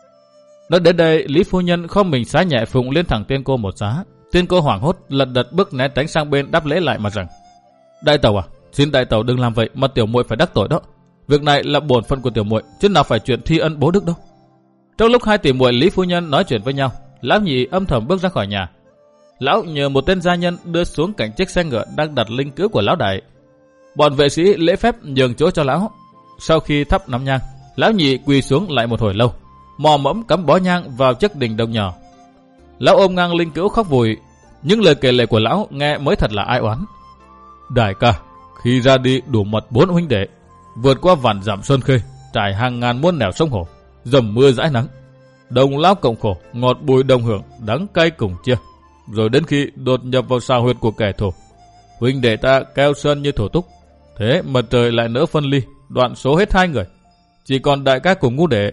Nói đến đây, Lý phu nhân không mình xá nhẹ Phụng Liên thẳng tên cô một giá. Tên cô hoảng hốt lật đật bước né tránh sang bên, đáp lễ lại mà rằng: Đại tẩu à, xin đại tẩu đừng làm vậy mà tiểu muội phải đắc tội đó. Việc này là bổn phận của tiểu muội, chứ nào phải chuyện thi ân bố đức đâu. Trong lúc hai tỷ muội Lý phu nhân nói chuyện với nhau, lão nhị âm thầm bước ra khỏi nhà. Lão nhờ một tên gia nhân đưa xuống cạnh chiếc xe ngựa đang đặt linh cữu của lão đại. Bọn vệ sĩ lễ phép nhường chỗ cho lão. Sau khi thắp nắm nhang, lão nhị quỳ xuống lại một hồi lâu, mò mẫm cắm bó nhang vào chiếc đình đồng nhỏ. Lão ôm ngang linh cữu khóc vùi. Những lời kể lể của lão nghe mới thật là ai oán. Đại ca, khi ra đi đủ mật bốn huynh đệ, vượt qua vạn dặm sơn khê, trải hàng ngàn muôn nẻo sông hồ, dầm mưa dãi nắng, đồng lao cộng khổ, ngọt bùi đồng hưởng, đắng cay cùng chia. Rồi đến khi đột nhập vào sao huyệt của kẻ thù, huynh đệ ta keo sơn như thổ túc. Thế mà trời lại nỡ phân ly, đoạn số hết hai người, chỉ còn đại ca cùng Ngũ đệ.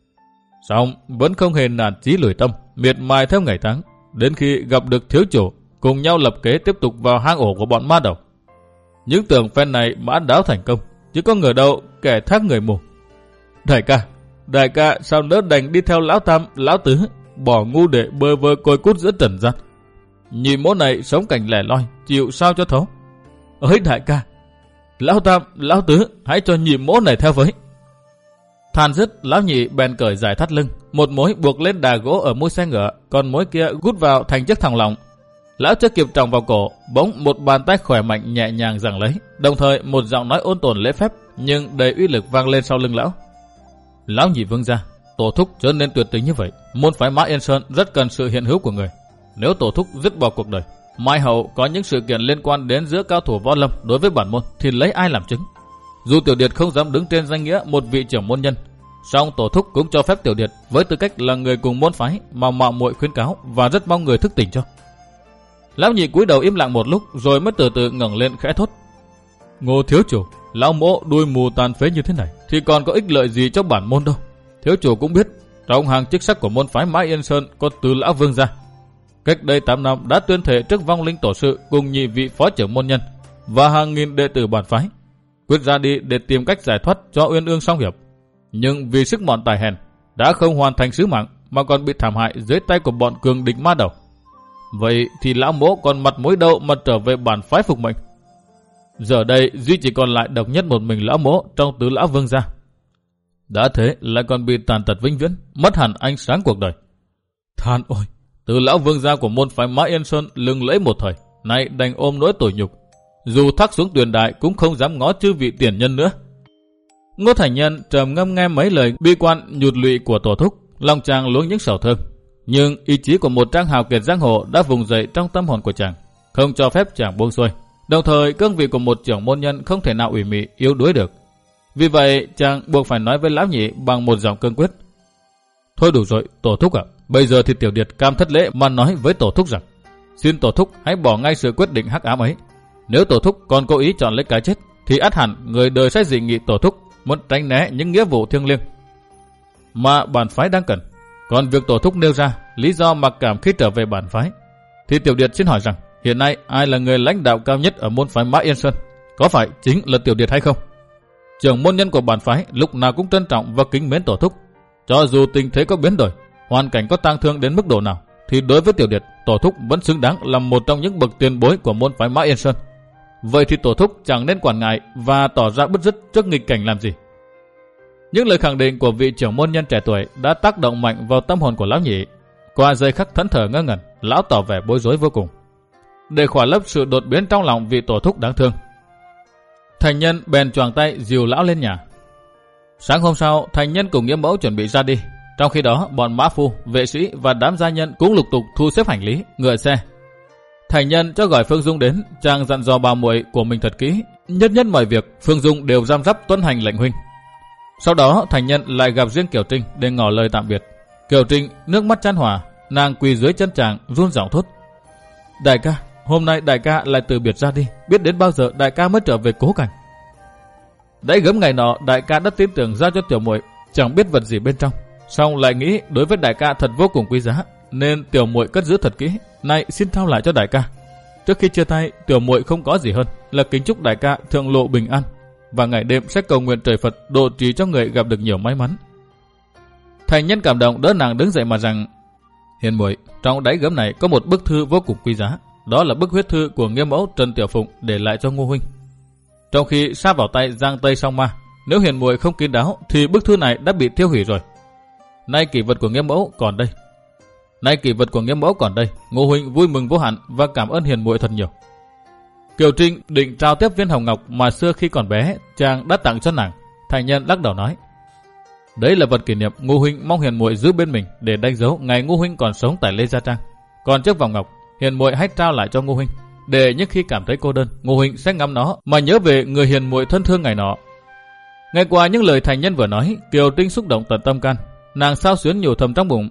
Xong vẫn không hề nản chí lười tâm, miệt mài theo ngày tháng, đến khi gặp được thiếu chủ, cùng nhau lập kế tiếp tục vào hang ổ của bọn ma đầu. Những tưởng phen này mã đáo thành công, chứ có ngờ đâu kẻ thác người mù. Đại ca, đại ca sao nỡ đành đi theo lão tam, lão tứ, bỏ Ngũ đệ bơ vơ côi cút giữa trần gian. Nhị mỗ này sống cảnh lẻ loi, chịu sao cho thấu. Ơi đại ca, lão tam, lão tứ, hãy cho nhị mỗ này theo với. Than dứt, lão nhị bèn cởi giải thắt lưng, một mối buộc lên đà gỗ ở mui xe ngựa, còn mối kia gút vào thành chiếc thòng lọng. Lão chưa kịp tròng vào cổ, bỗng một bàn tay khỏe mạnh nhẹ nhàng giằng lấy, đồng thời một giọng nói ôn tồn lễ phép nhưng đầy uy lực vang lên sau lưng lão. Lão nhị vương gia, tổ thúc trở nên tuyệt tình như vậy, môn phái Mã Yên Sơn rất cần sự hiện hữu của người. Nếu tổ thúc dứt bỏ cuộc đời, mai hậu có những sự kiện liên quan đến giữa cao thủ võ lâm đối với bản môn thì lấy ai làm chứng? Dù tiểu điệt không dám đứng trên danh nghĩa một vị trưởng môn nhân, song tổ thúc cũng cho phép tiểu điệt với tư cách là người cùng môn phái mà mạo muội khuyến cáo và rất mong người thức tỉnh cho. Lão nhị cúi đầu im lặng một lúc rồi mới từ từ ngẩng lên khẽ thốt: Ngô thiếu chủ, lão mỗ đuôi mù tàn phế như thế này thì còn có ích lợi gì cho bản môn đâu. Thiếu chủ cũng biết trong hàng chức sắc của môn phái Mã Yên Sơn có Từ lão vương gia, cách đây tám năm đã tuyên thệ trước vong linh tổ sự cùng nhị vị phó trưởng môn nhân và hàng nghìn đệ tử bản phái, quyết ra đi để tìm cách giải thoát cho Uyên Ương song hiệp. Nhưng vì sức mọn tài hèn, đã không hoàn thành sứ mạng mà còn bị thảm hại dưới tay của bọn cường địch ma đầu. Vậy thì lão mỗ còn mặt mũi đâu mà trở về bản phái phục mệnh? Giờ đây duy chỉ còn lại độc nhất một mình lão mỗ trong tứ lão vương gia. Đã thế lại còn bị tàn tật vĩnh viễn, mất hẳn ánh sáng cuộc đời. Than ôi, tứ lão vương gia của môn phái Mã Yên Sơn lừng lẫy một thời, nay đành ôm nỗi tủi nhục. Dù thác xuống tuyền đại cũng không dám ngó chư vị tiền nhân nữa. Ngô Thành Nhân trầm ngâm nghe mấy lời bi quan nhụt lụy của tổ thúc, lòng chàng luống những sầu thương. Nhưng ý chí của một trang hào kiệt giang hồ đã vùng dậy trong tâm hồn của chàng, không cho phép chàng buông xuôi. Đồng thời cương vị của một trưởng môn nhân không thể nào ủy mị yếu đuối được. Vì vậy chàng buộc phải nói với lão nhị bằng một giọng cương quyết. Thôi đủ rồi tổ thúc ạ, bây giờ thì tiểu điệt cam thất lễ mà nói với tổ thúc rằng xin tổ thúc hãy bỏ ngay sự quyết định hắc ám ấy. Nếu tổ thúc còn cố ý chọn lấy cái chết thì ắt hẳn người đời sẽ dị nghị tổ thúc muốn tránh né những nghĩa vụ thiêng liêng mà bản phái đang cần. Còn việc tổ thúc nêu ra lý do mặc cảm khi trở về bản phái thì tiểu điệt xin hỏi rằng hiện nay ai là người lãnh đạo cao nhất ở môn phái Mã Yên Sơn? Có phải chính là tiểu điệt hay không? Trưởng môn nhân của bản phái lúc nào cũng trân trọng và kính mến tổ thúc. Cho dù tình thế có biến đổi, hoàn cảnh có tang thương đến mức độ nào, thì đối với tiểu điệt, tổ thúc vẫn xứng đáng là một trong những bậc tiền bối của môn phái Mã Yên Sơn. Vậy thì tổ thúc chẳng nên quản ngại và tỏ ra bứt rứt trước nghịch cảnh làm gì. Những lời khẳng định của vị trưởng môn nhân trẻ tuổi đã tác động mạnh vào tâm hồn của lão nhị. Qua giây khắc thẫn thờ ngơ ngẩn, lão tỏ vẻ bối rối vô cùng. Để khỏa lấp sự đột biến trong lòng vị tổ thúc đáng thương, Thành Nhân bèn choàng tay dìu lão lên nhà. Sáng hôm sau, Thành Nhân cùng nghĩa mẫu chuẩn bị ra đi. Trong khi đó, bọn mã phu, vệ sĩ và đám gia nhân cũng lục tục thu xếp hành lý, ngựa xe. Thành Nhân cho gọi Phương Dung đến, chàng dặn dò bà muội của mình thật kỹ, nhất nhất mọi việc Phương Dung đều răm rắp tuân hành lệnh huynh. Sau đó, Thành Nhân lại gặp riêng Kiều Trinh để ngỏ lời tạm biệt. Kiều Trinh nước mắt chan hòa, nàng quỳ dưới chân chàng run giọng thốt: Đại ca, hôm nay đại ca lại từ biệt ra đi, biết đến bao giờ đại ca mới trở về cố cảnh. Đấy gớm ngày nọ đại ca đã tin tưởng giao cho tiểu muội, chẳng biết vật gì bên trong, song lại nghĩ đối với đại ca thật vô cùng quý giá, nên tiểu muội cất giữ thật kỹ, nay xin trao lại cho đại ca. Trước khi chia tay, tiểu muội không có gì hơn là kính chúc đại ca thượng lộ bình an, và ngày đêm sẽ cầu nguyện trời Phật độ trì cho người gặp được nhiều may mắn. Thành Nhân cảm động đỡ nàng đứng dậy mà rằng: Hiền muội, trong đáy gấm này có một bức thư vô cùng quý giá, đó là bức huyết thư của nghĩa mẫu Trần Tiểu Phụng để lại cho Ngô huynh. Trong khi sát vào tay Giang Tây Song Ma, nếu hiền muội không kín đáo thì bức thư này đã bị tiêu hủy rồi. Nay kỷ vật của nghĩa mẫu còn đây. Nay kỷ vật của nghĩa mẫu còn đây. Ngô huynh vui mừng vô hạn và cảm ơn hiền muội thật nhiều. Kiều Trinh định trao tiếp viên hồng ngọc mà xưa khi còn bé chàng đã tặng cho nàng. Thành Nhân lắc đầu nói: Đấy là vật kỷ niệm Ngô huynh mong hiền muội giữ bên mình để đánh dấu ngày Ngô huynh còn sống tại Lê Gia Trang. Còn chiếc vòng ngọc, hiền muội hãy trao lại cho Ngô huynh, để những khi cảm thấy cô đơn, Ngô huynh sẽ ngắm nó mà nhớ về người hiền muội thân thương ngày nọ. Ngay qua những lời Thành Nhân vừa nói, Kiều Trinh xúc động tận tâm can, nàng xao xuyến nhủ thầm trong bụng: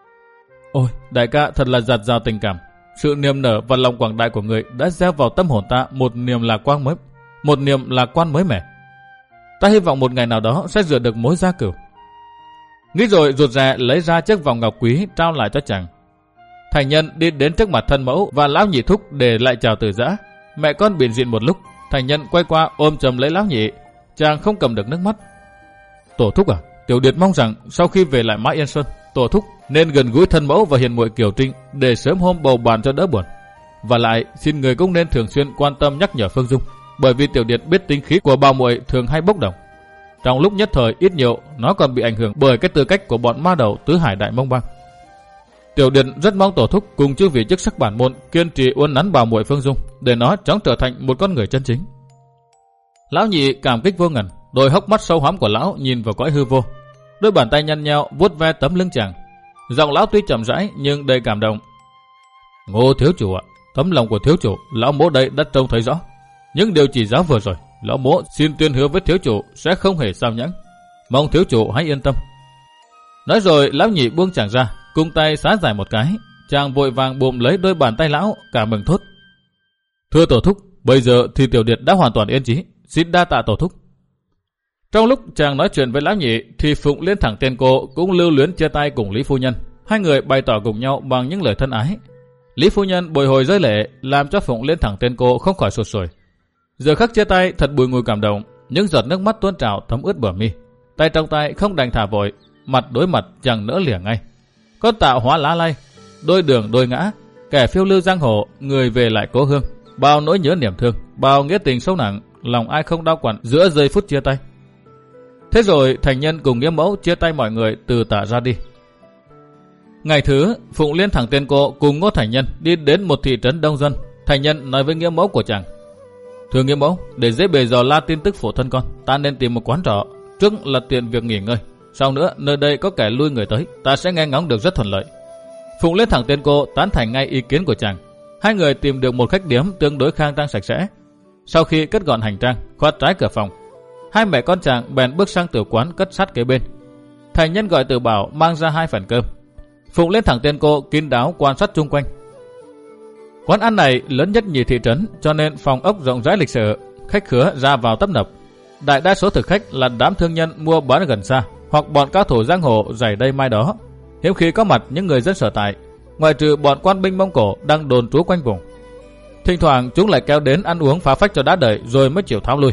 Ôi, đại ca thật là dạt dào tình cảm, sự niềm nở và lòng quảng đại của người đã gieo vào tâm hồn ta một niềm lạc quan mới, một niềm lạc quan mới mẻ. Ta hy vọng một ngày nào đó sẽ rửa được mối gia cửu. Nghĩ rồi rụt rè lấy ra chiếc vòng ngọc quý trao lại cho chàng. Thành Nhân đi đến trước mặt thân mẫu và lão nhị thúc để lại chào từ giã. Mẹ con biện diện một lúc, Thành Nhân quay qua ôm chầm lấy lão nhị, chàng không cầm được nước mắt. Tổ thúc à, tiểu điệt mong rằng sau khi về lại Mã Yên Sơn, tổ thúc nên gần gũi thân mẫu và hiền muội Kiều Trinh để sớm hôm bầu bàn cho đỡ buồn. Và lại xin người cũng nên thường xuyên quan tâm nhắc nhở Phương Dung, bởi vì tiểu điệt biết tính khí của bà muội thường hay bốc đồng. Trong lúc nhất thời ít nhiều nó còn bị ảnh hưởng bởi cái tư cách của bọn ma đầu tứ hải đại mông băng. Tiểu điệt rất mong tổ thúc cùng chư vị chức sắc bản môn kiên trì uốn nắn bà muội Phương Dung để nó chóng trở thành một con người chân chính. Lão nhị cảm kích vô ngần, đôi hốc mắt sâu hoắm của lão nhìn vào cõi hư vô, đôi bàn tay nhăn nheo vuốt ve tấm lưng chàng. Giọng lão tuy chậm rãi nhưng đầy cảm động. Ngô thiếu chủ ạ, tấm lòng của thiếu chủ lão mỗ đây đã trông thấy rõ. Những điều chỉ giáo vừa rồi, lão mỗ xin tuyên hứa với thiếu chủ sẽ không hề sao nhãng. Mong thiếu chủ hãy yên tâm. Nói rồi lão nhị buông chàng ra, cung tay xá giải một cái. Chàng vội vàng bụm lấy đôi bàn tay lão, cả mừng thốt: Thưa tổ thúc, bây giờ thì tiểu điệt đã hoàn toàn yên trí, xin đa tạ tổ thúc. Trong lúc chàng nói chuyện với lão nhị thì Phụng Liên Thẳng Tiên Cô cũng lưu luyến chia tay cùng Lý phu nhân. Hai người bày tỏ cùng nhau bằng những lời thân ái. Lý phu nhân bồi hồi rơi lệ làm cho Phụng Liên Thẳng Tiên Cô không khỏi sụt sùi. Giờ khắc chia tay thật bùi ngùi cảm động, những giọt nước mắt tuôn trào thấm ướt bờ mi. Tay trong tay không đành thả vội, mặt đối mặt chẳng nỡ lìa ngay. Con tạo hóa lá lay, đôi đường đôi ngã, kẻ phiêu lưu giang hồ, người về lại cố hương, bao nỗi nhớ niềm thương, bao nghĩa tình sâu nặng, lòng ai không đau quặn giữa giây phút chia tay. Thế rồi Thành Nhân cùng Nghĩa Mẫu chia tay mọi người từ tả ra đi. Ngày thứ, Phụng Liên thẳng Tiên Cô cùng Ngô Thành Nhân đi đến một thị trấn đông dân. Thành Nhân nói với Nghĩa Mẫu của chàng: Thưa Nghĩa Mẫu, để dễ bề dò la tin tức phụ thân con, ta nên tìm một quán trọ, trước là tiện việc nghỉ ngơi. Sau nữa, nơi đây có kẻ lui người tới, ta sẽ nghe ngóng được rất thuận lợi. Phụng Liên thẳng Tiên Cô tán thành ngay ý kiến của chàng. Hai người tìm được một khách điếm tương đối khang trang sạch sẽ. Sau khi cất gọn hành trang, khóa trái cửa phòng, hai mẹ con chàng bèn bước sang tiểu quán cất sát kế bên. Thành Nhân gọi Từ Bảo mang ra hai phần cơm. Phụng Liên thẳng Tiên Cô kín đáo quan sát chung quanh. Quán ăn này lớn nhất nhì thị trấn, cho nên phòng ốc rộng rãi lịch sự, khách khứa ra vào tấp nập. Đại đa số thực khách là đám thương nhân mua bán gần xa, hoặc bọn cao thủ giang hồ rải đây mai đó. Hiếm khi có mặt những người dân sở tại, ngoại trừ bọn quan binh Mông Cổ đang đồn trú quanh vùng. Thỉnh thoảng chúng lại kéo đến ăn uống phá phách cho đã đợi rồi mới chịu tháo lui.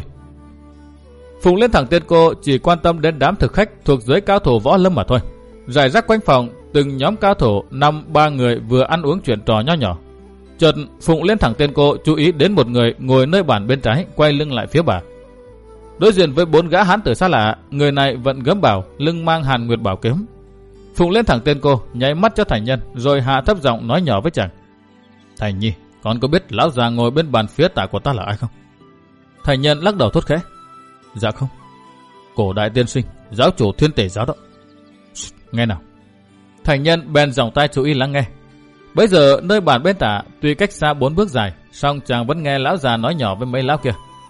Phụng Liên thẳng Tiên Cô chỉ quan tâm đến đám thực khách thuộc giới cao thủ võ lâm mà thôi. Rải rác quanh phòng, từng nhóm cao thủ năm ba người vừa ăn uống chuyện trò nho nhỏ. Chợt Phụng Liên thẳng Tiên Cô chú ý đến một người ngồi nơi bàn bên trái, quay lưng lại phía bà. Đối diện với bốn gã hán tử xa lạ, người này vận gấm bảo, lưng mang Hàn Nguyệt bảo kiếm. Phụng Liên thẳng Tiên Cô nháy mắt cho Thành Nhân, rồi hạ thấp giọng nói nhỏ với chàng: Thành Nhi, con có biết lão già ngồi bên bàn phía tả của ta là ai không? Thành Nhân lắc đầu thốt khẽ: Dạ không. Cổ đại tiên sinh, giáo chủ Thiên Tể giáo đó. Nghe nào. Thành Nhân bèn giọng tai chú ý lắng nghe. Bây giờ nơi bàn bên tả tuy cách xa bốn bước dài, song chàng vẫn nghe lão già nói nhỏ với mấy lão kia: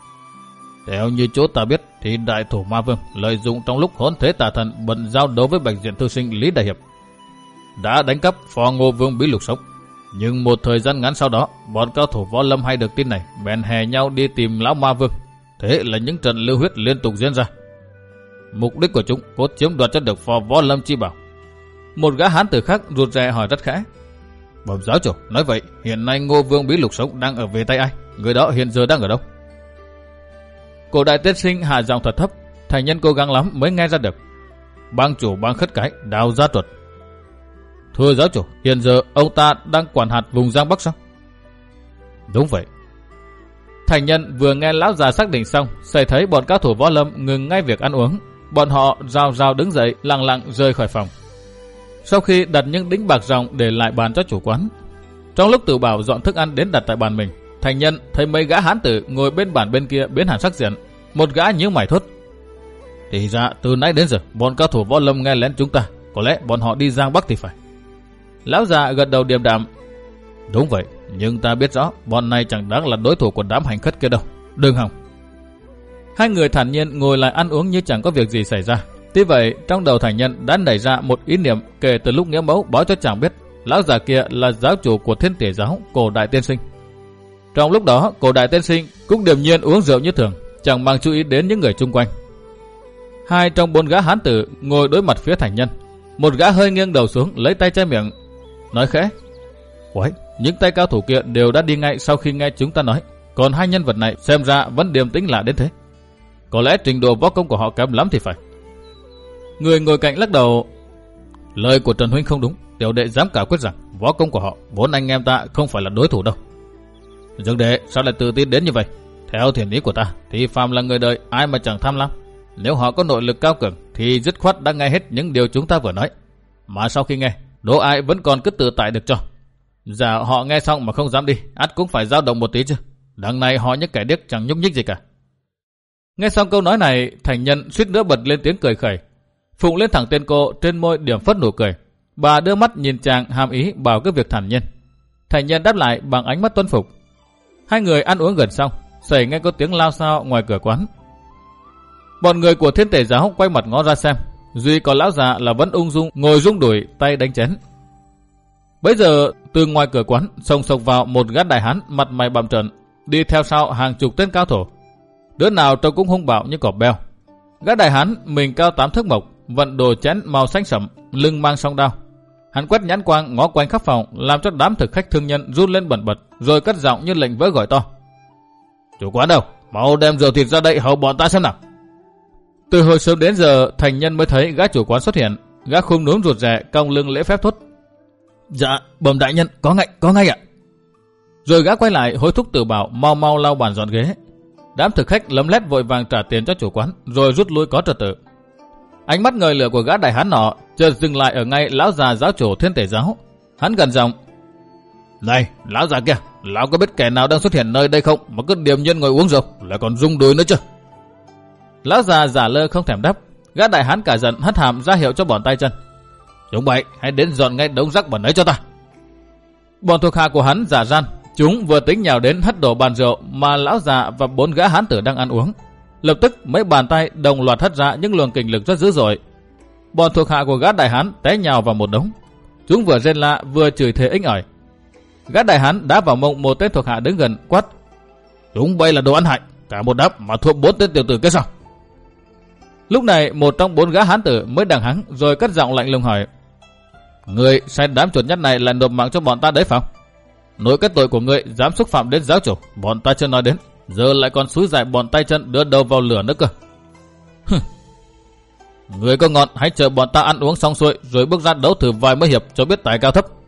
Theo như chỗ ta biết thì đại thủ Ma Vương lợi dụng trong lúc hỗn thế tà thần bận giao đấu với Bạch Diện thư sinh Lý Đại Hiệp, đã đánh cắp phò Ngô Vương Bí Lục sống. Nhưng một thời gian ngắn sau đó, bọn cao thủ võ lâm hay được tin này bèn hè nhau đi tìm lão Ma Vương. Thế là những trận lưu huyết liên tục diễn ra. Mục đích của chúng cốt chiếm đoạt cho được phò võ lâm chi bảo. Một gã hán tử khác rụt rè hỏi rất khẽ: Bẩm giáo chủ, nói vậy hiện nay Ngô Vương Bí Lục sống đang ở về tay ai? Người đó hiện giờ đang ở đâu? Cổ đại tiên sinh hạ giọng thật thấp. Thành Nhân cố gắng lắm mới nghe ra được: Bang chủ bang Khất Cái Đào Gia Tuật. Thưa giáo chủ, hiện giờ ông ta đang quản hạt vùng Giang Bắc sao? Đúng vậy. Thành Nhân vừa nghe lão già xác định xong, xảy thấy bọn cao thủ võ lâm ngừng ngay việc ăn uống. Bọn họ rào rào đứng dậy, lặng lặng rời khỏi phòng. Sau khi đặt những đĩnh bạc ròng để lại bàn cho chủ quán, trong lúc Từ Bảo dọn thức ăn đến đặt tại bàn mình, Thành Nhân thấy mấy gã hán tử ngồi bên bàn bên kia biến hẳn sắc diện. Một gã nhíu mày thốt: Thì ra từ nãy đến giờ bọn cao thủ võ lâm nghe lén chúng ta, có lẽ bọn họ đi Giang Bắc thì phải. Lão già gật đầu điềm đạm: Đúng vậy, nhưng ta biết rõ bọn này chẳng đáng là đối thủ của đám hành khất kia đâu. Đừng hòng. Hai người thản nhiên ngồi lại ăn uống như chẳng có việc gì xảy ra. Tuy vậy, trong đầu Thành Nhân đã nảy ra một ý niệm kể từ lúc Nghĩa Mẫu báo cho chàng biết lão già kia là giáo chủ của Thiên Tể giáo Cổ Đại Tiên Sinh. Trong lúc đó, Cổ Đại Tiên Sinh cũng điềm nhiên uống rượu như thường, chẳng mang chú ý đến những người chung quanh. Hai trong bốn gã hán tử ngồi đối mặt phía Thành Nhân. Một gã hơi nghiêng đầu xuống, lấy tay che miệng, nói khẽ: Uầy, những tay cao thủ kia đều đã đi ngay sau khi nghe chúng ta nói. Còn hai nhân vật này xem ra vẫn điềm tĩnh lạ đến thế. Có lẽ trình độ võ công của họ kém lắm thì phải. Người ngồi cạnh lắc đầu: Lời của Trần huynh không đúng. Tiểu đệ dám cả quyết rằng võ công của họ vốn anh em ta không phải là đối thủ đâu. Dương đệ sao lại tự tin đến như vậy? Theo thiền ý của ta thì phàm là người đời ai mà chẳng tham lam. Nếu họ có nội lực cao cường thì dứt khoát đã nghe hết những điều chúng ta vừa nói. Mà sau khi nghe, đố ai vẫn còn cứ tự tại được cho. Giả họ nghe xong mà không dám đi, ắt cũng phải dao động một tí chứ. Đằng này họ những kẻ điếc chẳng nhúc nhích gì cả. Nghe xong câu nói này, Thành Nhân suýt nữa bật lên tiếng cười khẩy. Phụng Liên thẳng Tiên Cô trên môi điểm phất nụ cười. Bà đưa mắt nhìn chàng hàm ý bảo cái việc thản nhiên. Thành Nhân đáp lại bằng ánh mắt tuân phục. Hai người ăn uống gần xong, xảy nghe có tiếng lao xao ngoài cửa quán. Bọn người của Thiên Tể giáo quay mặt ngó ra xem, duy có lão già là vẫn ung dung ngồi rung đùi tay đánh chén. Bấy giờ từ ngoài cửa quán xông xộc vào một gã đại hán mặt mày bặm trợn, đi theo sau hàng chục tên cao thủ. Đứa nào trông cũng hung bạo như cọp beo. Gã đại hán mình cao tám thước mộc, vận đồ chén màu xanh sẫm, lưng mang song đao. Hắn quét nhãn quang ngó quanh khắp phòng, làm cho đám thực khách thương nhân run lên bần bật, rồi cất giọng như lệnh vỡ gọi to: Chủ quán đâu, mau đem rượu thịt ra đây hầu bọn ta xem nào. Từ hồi sớm đến giờ, Thành Nhân mới thấy gã chủ quán xuất hiện. Gã khum núm rụt rè, cong lưng lễ phép thốt: Dạ, bẩm đại nhân, có ngay, có ngay ạ. Rồi gã quay lại hối thúc Tử Bảo mau mau lau bàn dọn ghế. Đám thực khách lấm lét vội vàng trả tiền cho chủ quán, rồi rút lui có trật tự. Ánh mắt ngời lửa của gã đại hán nọ chợt dừng lại ở ngay lão già giáo chủ Thiên Tể giáo. Hắn gần giọng: Này, lão già kia, lão có biết kẻ nào đang xuất hiện nơi đây không mà cứ điềm nhiên ngồi uống rượu, lại còn rung đùi nữa chứ? Lão già giả lơ không thèm đáp. Gã đại hán cả giận hất hàm ra hiệu cho bọn tay chân: Chúng bậy, hãy đến dọn ngay đống rác bẩn ấy cho ta. Bọn thuộc hạ của hắn giả gian, chúng vừa tính nhào đến hất đổ bàn rượu mà lão già và bốn gã hán tử đang ăn uống. Lập tức mấy bàn tay đồng loạt hất ra những luồng kình lực rất dữ dội. Bọn thuộc hạ của gã đại hán té nhào vào một đống. Chúng vừa rên la vừa chửi thề inh ỏi. Gã đại hán đá vào mông một tên thuộc hạ đứng gần, quát: Chúng bay là đồ ăn hại, cả một đám mà thua bốn tên tiểu tử kia sao? Lúc này một trong bốn gã hán tử mới đằng hắng rồi cất giọng lạnh lùng hỏi: Người sai đám chuột nhắt này là nộp mạng cho bọn ta đấy phải không? Nỗi cái tội của ngươi dám xúc phạm đến giáo chủ, bọn ta chưa nói đến, giờ lại còn xúi giải bọn tay chân đưa đầu vào lửa nữa cơ. Người có ngọn, hãy chờ bọn ta ăn uống xong xuôi rồi bước ra đấu thử vài mươi hiệp cho biết tài cao thấp.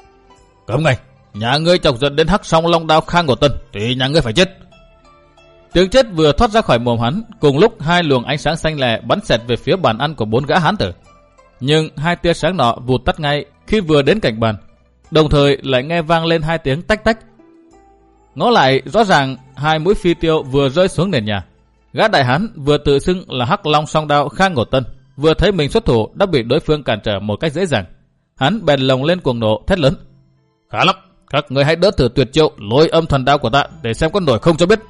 Cấm ngay, nhà ngươi chọc giận đến hắc song long đao Khang của Tân thì nhà ngươi phải chết. Tiếng chết vừa thoát ra khỏi mồm hắn, cùng lúc hai luồng ánh sáng xanh lè bắn xẹt về phía bàn ăn của bốn gã hán tử. Nhưng hai tia sáng nọ vụt tắt ngay khi vừa đến cạnh bàn, đồng thời lại nghe vang lên hai tiếng tách tách. Ngó lại rõ ràng hai mũi phi tiêu vừa rơi xuống nền nhà. Gã đại hán vừa tự xưng là hắc long song đao Khang Ngột Tân vừa thấy mình xuất thủ đã bị đối phương cản trở một cách dễ dàng. Hắn bèn lồng lên cuồng nộ thét lớn: Khá lắm, các người hãy đỡ thử tuyệt chiêu lôi âm thần đao của ta để xem có nổi không cho biết.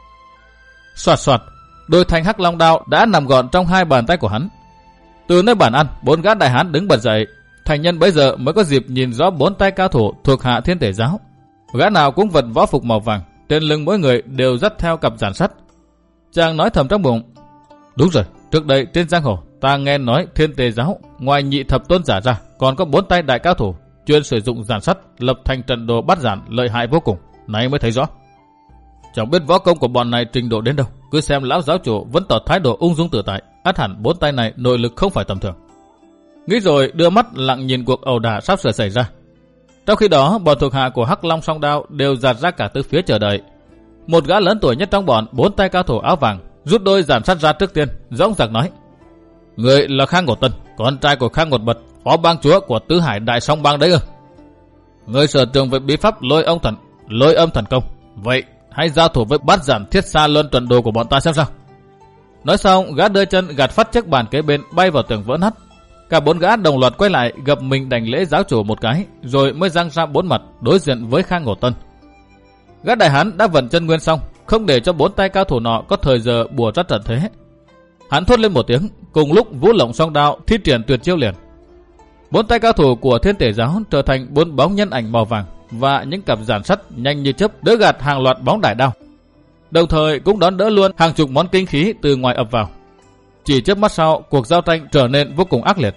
Soạt soạt, đôi thanh hắc long đao đã nằm gọn trong hai bàn tay của hắn. Từ nơi bàn ăn, bốn gã đại hán đứng bật dậy. Thành nhân bấy giờ mới có dịp nhìn rõ bốn tay cao thủ thuộc hạ Thiên Tể giáo. Gã nào cũng vật võ phục màu vàng, trên lưng mỗi người đều dắt theo cặp giản sắt. Chàng nói thầm trong bụng: Đúng rồi, trước đây trên giang hồ ta nghe nói Thiên Tể giáo ngoài nhị thập tôn giả ra còn có bốn tay đại cao thủ chuyên sử dụng giản sắt lập thành trận đồ bắt giản lợi hại vô cùng. Nay mới thấy rõ. Chẳng biết võ công của bọn này trình độ đến đâu, cứ xem lão giáo chủ vẫn tỏ thái độ ung dung tự tại, ắt hẳn bốn tay này nội lực không phải tầm thường. Nghĩ rồi đưa mắt lặng nhìn cuộc ẩu đả sắp sửa xảy ra. Trong khi đó, bọn thuộc hạ của Hắc Long Song Đao đều dạt ra cả tứ phía chờ đợi. Một gã lớn tuổi nhất trong bọn bốn tay cao thủ áo vàng rút đôi giản sắt ra trước tiên, dõng dạc nói: Người là Khang Ngột Tân, con trai của Khang Ngột Bật, phó bang chúa của Tứ Hải Đại Song Bang đấy ư? Người sở trường về bí pháp lôi ông thần, lôi âm thần công, vậy hãy giao thủ với bát giản thiết xa luân tuần đồ của bọn ta xem sao. Nói xong, gã đưa chân gạt phát chiếc bàn kế bên bay vào tường vỡ nát. Cả bốn gã đồng loạt quay lại gập mình đảnh lễ giáo chủ một cái, rồi mới giang ra bốn mặt đối diện với Khang Ngột Tân. Gã đại hán đã vận chân nguyên xong, không để cho bốn tay cao thủ nọ có thời giờ bùa ra trận thế. Hắn thốt lên một tiếng, cùng lúc Vũ Lộng Song Đao thi triển tuyệt chiêu liền. Bốn tay cao thủ của Thiên Tể giáo trở thành bốn bóng nhân ảnh màu vàng và những cặp giản sắt nhanh như chớp đỡ gạt hàng loạt bóng đại đao, đồng thời cũng đón đỡ luôn hàng chục món kinh khí từ ngoài ập vào. Chỉ chớp mắt sau, cuộc giao tranh trở nên vô cùng ác liệt.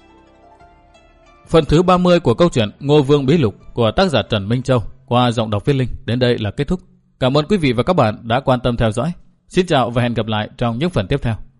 Phần thứ ba mươi của câu chuyện Ngô Vương Bí Lục của tác giả Trần Minh Châu qua giọng đọc Viết Linh đến đây là kết thúc. Cảm ơn quý vị và các bạn đã quan tâm theo dõi. Xin chào và hẹn gặp lại trong những phần tiếp theo.